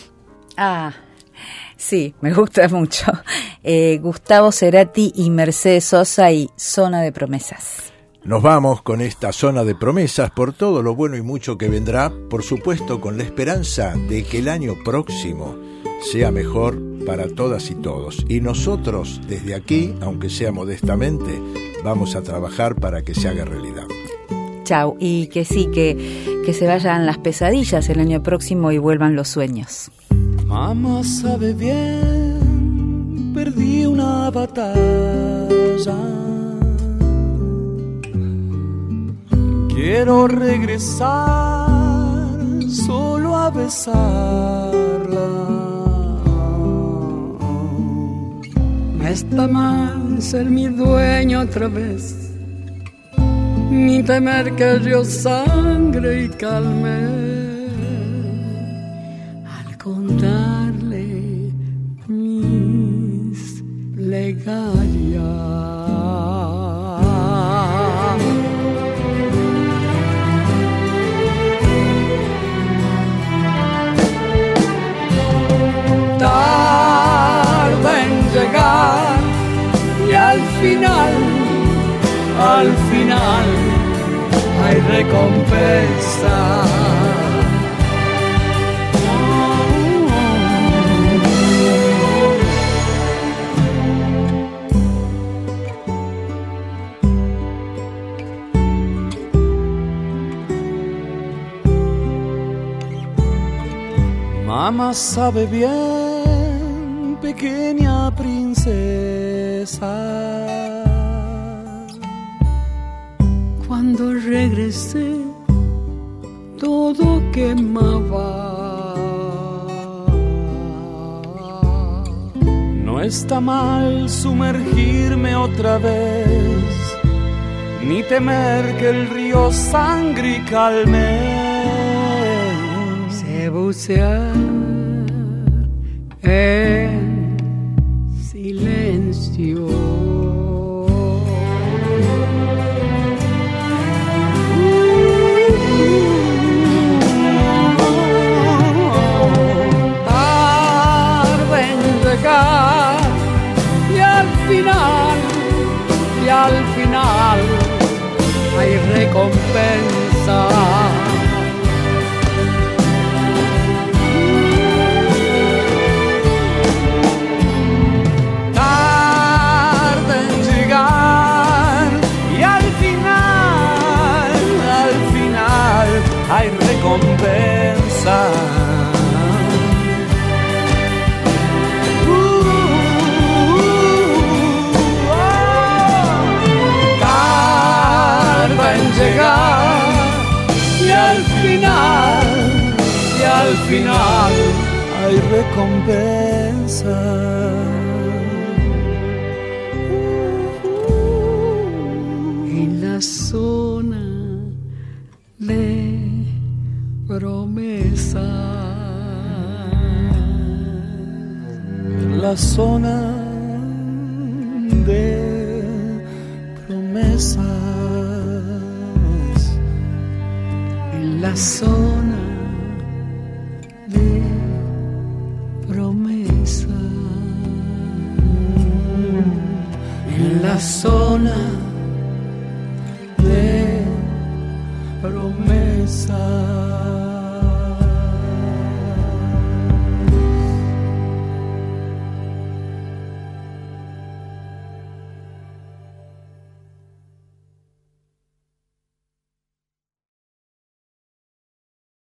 B: Sí, me gusta mucho. Gustavo Cerati y Mercedes Sosa y Zona de Promesas.
C: Nos vamos con esta Zona de Promesas por todo lo bueno y mucho que vendrá, por supuesto con la esperanza de que el año próximo sea mejor para todas y todos. Y nosotros desde aquí, aunque sea modestamente, vamos a trabajar para que se haga realidad.
B: Chau, y que sí, que se vayan las pesadillas el año próximo y vuelvan los sueños.
O: Mamá sabe bien, perdí una batalla. Quiero regresar solo a besarla. No está mal ser mi dueño otra vez, ni temer que el río sangre y calme. Contarle mis plegarias. Tarda en llegar y al final hay recompensa. Mamá sabe bien, pequeña princesa. Cuando regresé, todo quemaba. No está mal sumergirme otra vez, ni temer que el río sangre calme. Sé bucear en silencio. Tarde en llegar y al final hay recompensa. Tarde en llegar y al final hay recompensa. Llegar y al final hay recompensa. En la zona de promesa, en la zona de promesa. La zona de promesa, en la zona de promesa.